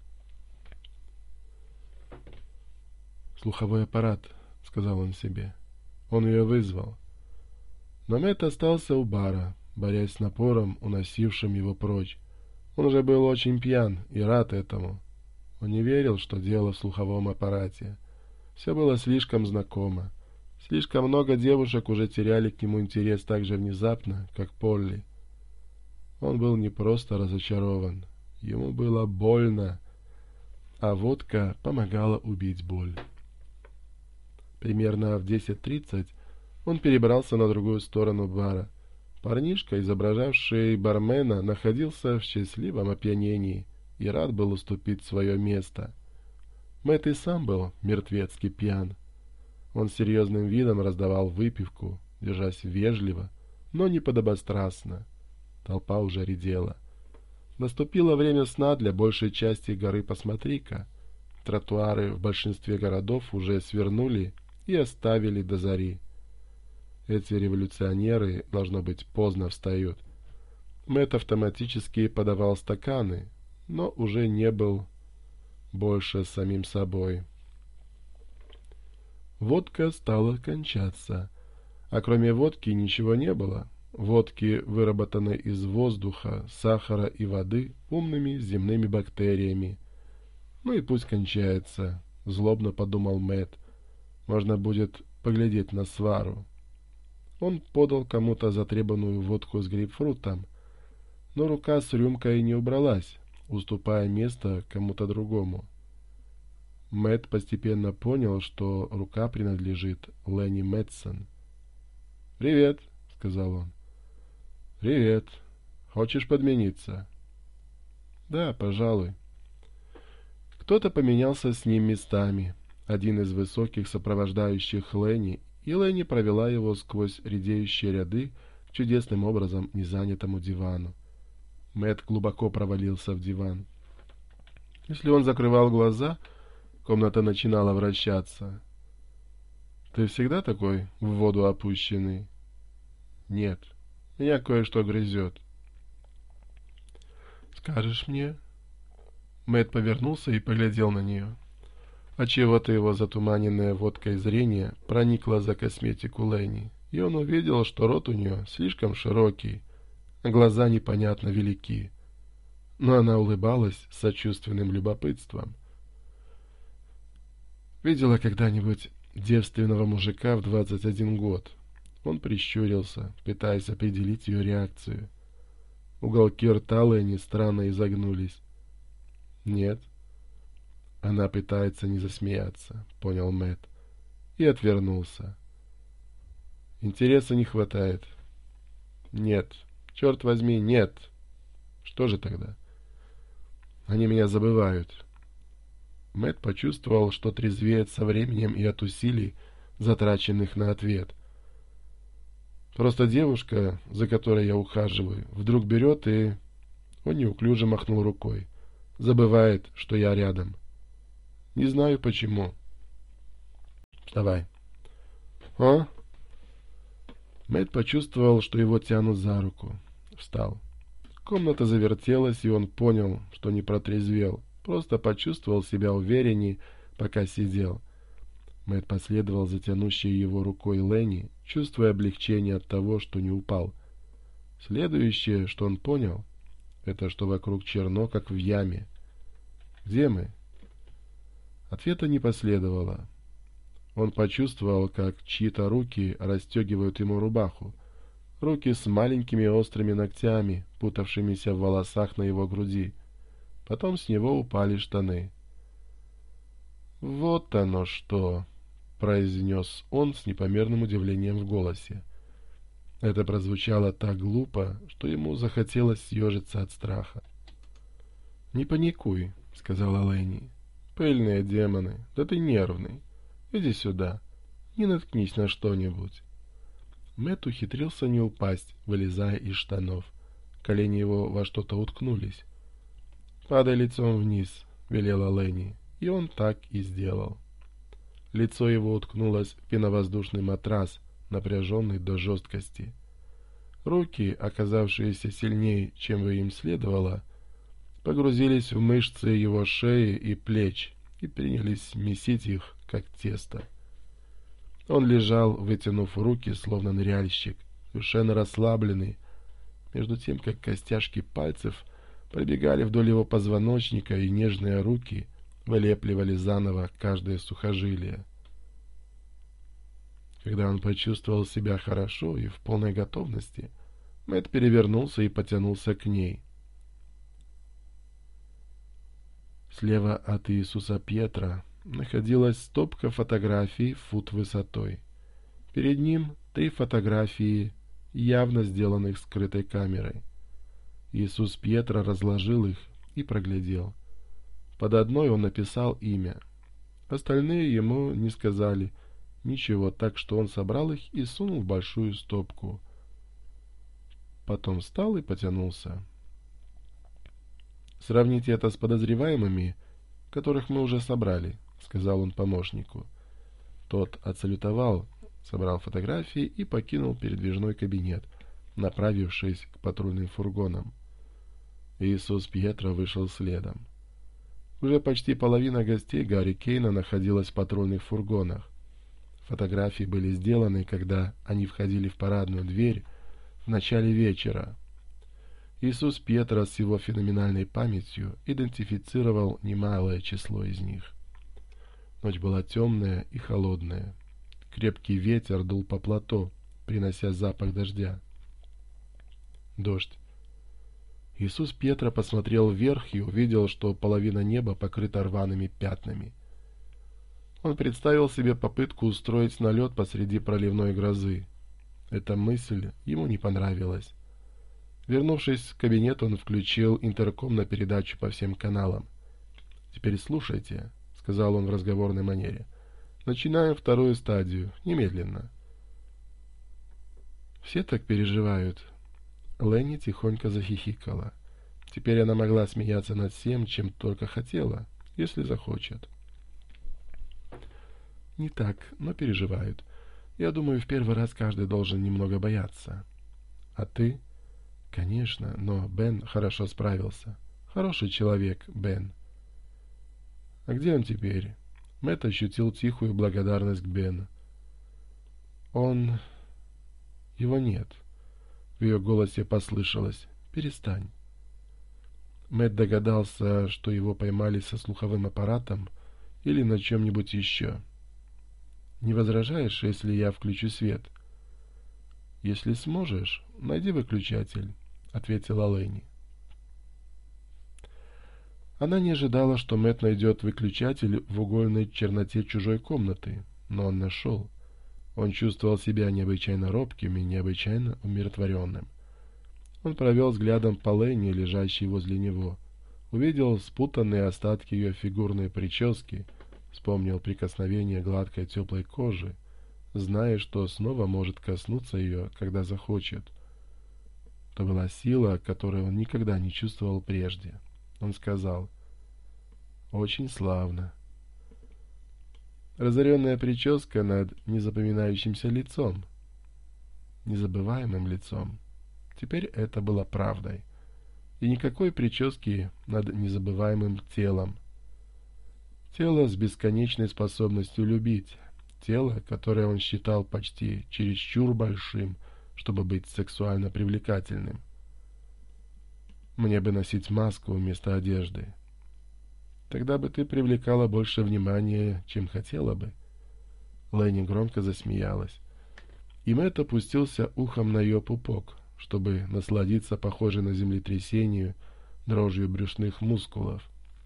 «Слуховой аппарат», — сказал он себе. Он ее вызвал. Но Мэтт остался у бара, борясь с напором, уносившим его прочь. Он уже был очень пьян и рад этому. Он не верил, что дело в слуховом аппарате. Все было слишком знакомо. Слишком много девушек уже теряли к нему интерес так же внезапно, как Полли. Он был не просто разочарован. Ему было больно, а водка помогала убить боль. Примерно в десять тридцать он перебрался на другую сторону бара. Парнишка, изображавший бармена, находился в счастливом опьянении и рад был уступить свое место. Мэтт и сам был мертвецки пьян. Он серьезным видом раздавал выпивку, держась вежливо, но не подобострастно. Толпа уже редела. Наступило время сна для большей части горы Посмотри-ка. Тротуары в большинстве городов уже свернули и оставили до зари. Эти революционеры, должно быть, поздно встают. Мэтт автоматически подавал стаканы, но уже не был больше самим собой. Водка стала кончаться, а кроме водки ничего не было. водки, выработанной из воздуха, сахара и воды умными земными бактериями. Ну и пусть кончается, злобно подумал Мэтт. Можно будет поглядеть на свару. Он подал кому-то затребованную водку с грейпфрутом, но рука с рюмкой не убралась, уступая место кому-то другому. Мэтт постепенно понял, что рука принадлежит Ленни Мэтсон. «Привет», — сказал он. «Привет. Хочешь подмениться?» «Да, пожалуй». Кто-то поменялся с ним местами. Один из высоких сопровождающих Ленни, и Ленни провела его сквозь редеющие ряды к чудесным образом незанятому дивану. Мэтт глубоко провалился в диван. Если он закрывал глаза, комната начинала вращаться. «Ты всегда такой в воду опущенный?» «Нет, меня кое-что грызет». «Скажешь мне?» Мэтт повернулся и поглядел на нее. Отчего-то его затуманенное водкой зрение проникло за косметику Ленни, и он увидел, что рот у нее слишком широкий, а глаза непонятно велики. Но она улыбалась с сочувственным любопытством. Видела когда-нибудь девственного мужика в двадцать один год? Он прищурился, пытаясь определить ее реакцию. Уголки рта Ленни странно изогнулись. «Нет». Она пытается не засмеяться, понял Мэтт, и отвернулся. Интереса не хватает. Нет, черт возьми, нет. Что же тогда? Они меня забывают. Мэтт почувствовал, что трезвеет со временем и от усилий, затраченных на ответ. Просто девушка, за которой я ухаживаю, вдруг берет и... Он неуклюже махнул рукой. Забывает, что я рядом. Не знаю почему. Вставай. А? Мэтт почувствовал, что его тянут за руку. Встал. Комната завертелась, и он понял, что не протрезвел. Просто почувствовал себя уверенней, пока сидел. Мэтт последовал за тянущей его рукой Ленни, чувствуя облегчение от того, что не упал. Следующее, что он понял, это что вокруг черно, как в яме. Где мы? Ответа не последовало. Он почувствовал, как чьи-то руки расстегивают ему рубаху. Руки с маленькими острыми ногтями, путавшимися в волосах на его груди. Потом с него упали штаны. «Вот оно что!» — произнес он с непомерным удивлением в голосе. Это прозвучало так глупо, что ему захотелось съежиться от страха. «Не паникуй», — сказала Ленни. «Пыльные демоны, да ты нервный. Иди сюда, не наткнись на что-нибудь». Мэтт ухитрился не упасть, вылезая из штанов. Колени его во что-то уткнулись. «Падай лицом вниз», — велела Ленни, и он так и сделал. Лицо его уткнулось в пеновоздушный матрас, напряженный до жесткости. Руки, оказавшиеся сильнее, чем бы им следовало, погрузились в мышцы его шеи и плеч и принялись месить их, как тесто. Он лежал, вытянув руки, словно ныряльщик, совершенно расслабленный, между тем, как костяшки пальцев пробегали вдоль его позвоночника, и нежные руки вылепливали заново каждое сухожилие. Когда он почувствовал себя хорошо и в полной готовности, Мэтт перевернулся и потянулся к ней. Слева от Иисуса Петра находилась стопка фотографий в фут высотой. Перед ним три фотографии, явно сделанных скрытой камерой. Иисус Петра разложил их и проглядел. Под одной он написал имя. Остальные ему не сказали ничего, так что он собрал их и сунул в большую стопку. Потом встал и потянулся. «Сравните это с подозреваемыми, которых мы уже собрали», — сказал он помощнику. Тот отсалютовал, собрал фотографии и покинул передвижной кабинет, направившись к патрульным фургонам. Иисус Пьетро вышел следом. Уже почти половина гостей Гарри Кейна находилась в патрульных фургонах. Фотографии были сделаны, когда они входили в парадную дверь в начале вечера. Иисус Петра с его феноменальной памятью идентифицировал немалое число из них. Ночь была темная и холодная. Крепкий ветер дул по плато, принося запах дождя. Дождь. Иисус Петра посмотрел вверх и увидел, что половина неба покрыта рваными пятнами. Он представил себе попытку устроить налет посреди проливной грозы. Эта мысль ему не понравилась. Вернувшись в кабинет, он включил интерком на передачу по всем каналам. «Теперь слушайте», — сказал он в разговорной манере. «Начинаем вторую стадию. Немедленно». «Все так переживают». Ленни тихонько захихикала. Теперь она могла смеяться над всем, чем только хотела, если захочет. «Не так, но переживают. Я думаю, в первый раз каждый должен немного бояться». «А ты?» «Конечно, но Бен хорошо справился. Хороший человек, Бен». «А где он теперь?» Мэтт ощутил тихую благодарность к Бену. «Он... его нет». В ее голосе послышалось: «Перестань». Мэтт догадался, что его поймали со слуховым аппаратом или на чем-нибудь еще. «Не возражаешь, если я включу свет?» «Если сможешь, найди выключатель», — ответила Ленни. Она не ожидала, что Мэтт найдет выключатель в угольной черноте чужой комнаты, но он нашел. Он чувствовал себя необычайно робким и необычайно умиротворенным. Он провел взглядом по Ленни, лежащей возле него, увидел спутанные остатки ее фигурной прически, вспомнил прикосновение гладкой теплой кожи, зная, что снова может коснуться ее, когда захочет. Это была сила, которую он никогда не чувствовал прежде. Он сказал: «Очень славно». Разоренная прическа над незапоминающимся лицом, незабываемым лицом. Теперь это было правдой. И никакой прически над незабываемым телом. Тело с бесконечной способностью любить. Тело, которое он считал почти чересчур большим, чтобы быть сексуально привлекательным. «Мне бы носить маску вместо одежды». «Тогда бы ты привлекала больше внимания, чем хотела бы». Ленни громко засмеялась. И Мэтт опустился ухом на ее пупок, чтобы насладиться похожей на землетрясение дрожью брюшных мускулов.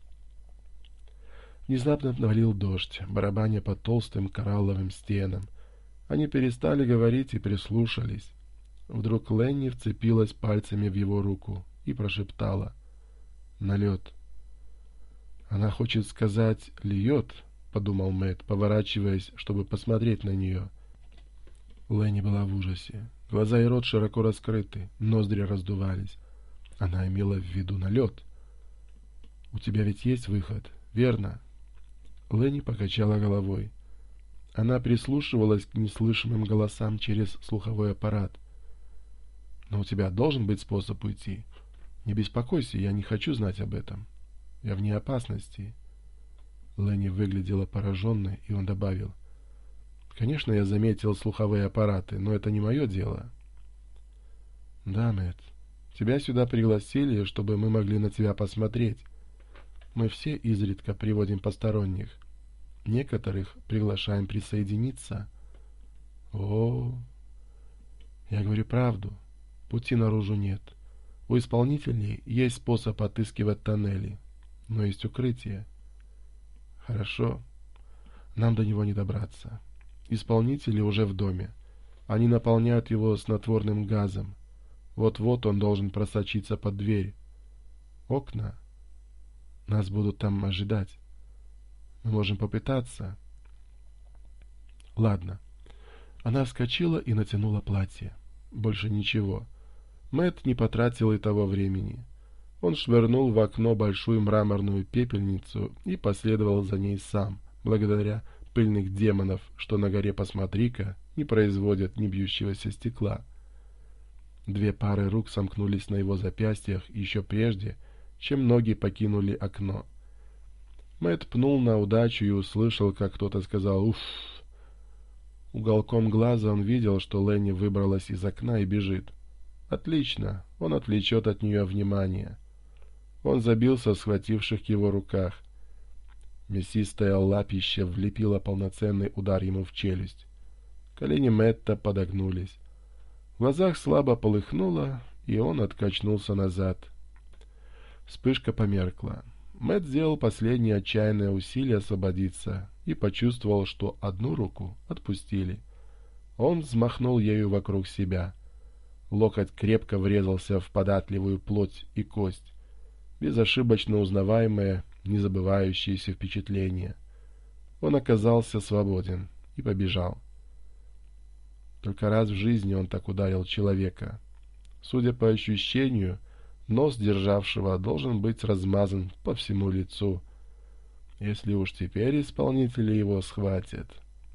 Внезапно навалил дождь, барабаня по толстым коралловым стенам. Они перестали говорить и прислушались. Вдруг Ленни вцепилась пальцами в его руку и прошептала: «Налет». «Она хочет сказать «льет», — подумал Мэтт, поворачиваясь, чтобы посмотреть на нее. Ленни была в ужасе. Глаза и рот широко раскрыты, ноздри раздувались. Она имела в виду налет. «У тебя ведь есть выход, верно?» Ленни покачала головой. Она прислушивалась к неслышимым голосам через слуховой аппарат. «Но у тебя должен быть способ уйти. Не беспокойся, я не хочу знать об этом. Я вне опасности». Ленни выглядела пораженной, и он добавил: «Конечно, я заметил слуховые аппараты, но это не мое дело». «Да, Мэтт, тебя сюда пригласили, чтобы мы могли на тебя посмотреть. Мы все изредка приводим посторонних. Некоторых приглашаем присоединиться». «О, я говорю правду. Пути наружу нет. У исполнителей есть способ отыскивать тоннели, но есть укрытие». «Хорошо. Нам до него не добраться. Исполнители уже в доме. Они наполняют его снотворным газом. Вот-вот он должен просочиться под дверь. Окна. Нас будут там ожидать. Мы можем попытаться». «Ладно». Она вскочила и натянула платье. Больше ничего. Мэтт не потратил и того времени. Он швырнул в окно большую мраморную пепельницу и последовал за ней сам, благодаря пыльных демонов, что на горе «Посмотри-ка» не производят ни бьющегося стекла. Две пары рук сомкнулись на его запястьях еще прежде, чем ноги покинули окно. Мэтт пнул на удачу и услышал, как кто-то сказал «Уф». Уголком глаза он видел, что Ленни выбралась из окна и бежит. Отлично, он отвлечет от нее внимание. Он забился в схвативших его руках. Мясистое лапище влепило полноценный удар ему в челюсть. Колени Мэтта подогнулись. В глазах слабо полыхнуло, и он откачнулся назад. Вспышка померкла. Мэтт сделал последнее отчаянное усилие освободиться и почувствовал, что одну руку отпустили. Он взмахнул ею вокруг себя. Локоть крепко врезался в податливую плоть и кость. Безошибочно узнаваемое, незабывающееся впечатление. Он оказался свободен и побежал. Только раз в жизни он так ударил человека. Судя по ощущению, нос державшего должен быть размазан по всему лицу. Если уж теперь исполнители его схватят.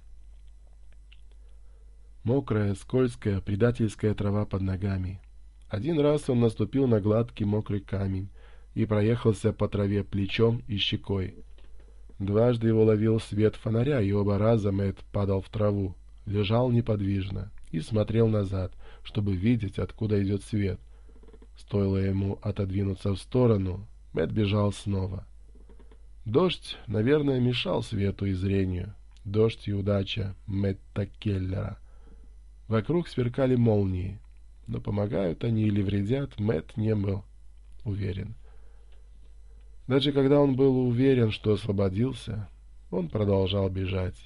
Мокрая, скользкая, предательская трава под ногами. Один раз он наступил на гладкий мокрый камень и проехался по траве плечом и щекой. Дважды его ловил свет фонаря, и оба раза Мэтт падал в траву, лежал неподвижно и смотрел назад, чтобы видеть, откуда идет свет. Стоило ему отодвинуться в сторону, Мэтт бежал снова. Дождь, наверное, мешал свету и зрению. Дождь и удача Мэтта Келлера. Вокруг сверкали молнии, но помогают они или вредят, Мэтт не был уверен. Даже когда он был уверен, что освободился, он продолжал бежать.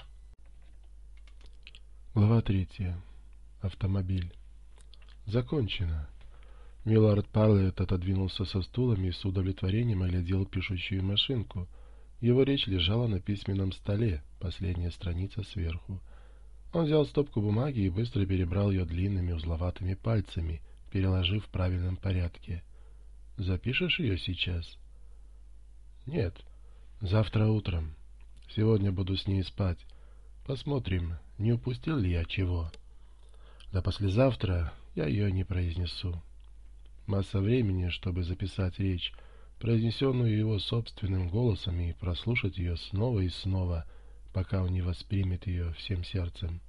Глава третья. Автомобиль. Закончено. Миллард Парлетт отодвинулся со стулами и с удовлетворением оглядел пишущую машинку. Его речь лежала на письменном столе, последняя страница сверху. Он взял стопку бумаги и быстро перебрал ее длинными узловатыми пальцами, переложив в правильном порядке. «Запишешь ее сейчас?» «Нет. Завтра утром. Сегодня буду с ней спать. Посмотрим, не упустил ли я чего. До послезавтра я ее не произнесу. Масса времени, чтобы записать речь, произнесенную его собственным голосом, и прослушать ее снова и снова, пока он не воспримет ее всем сердцем.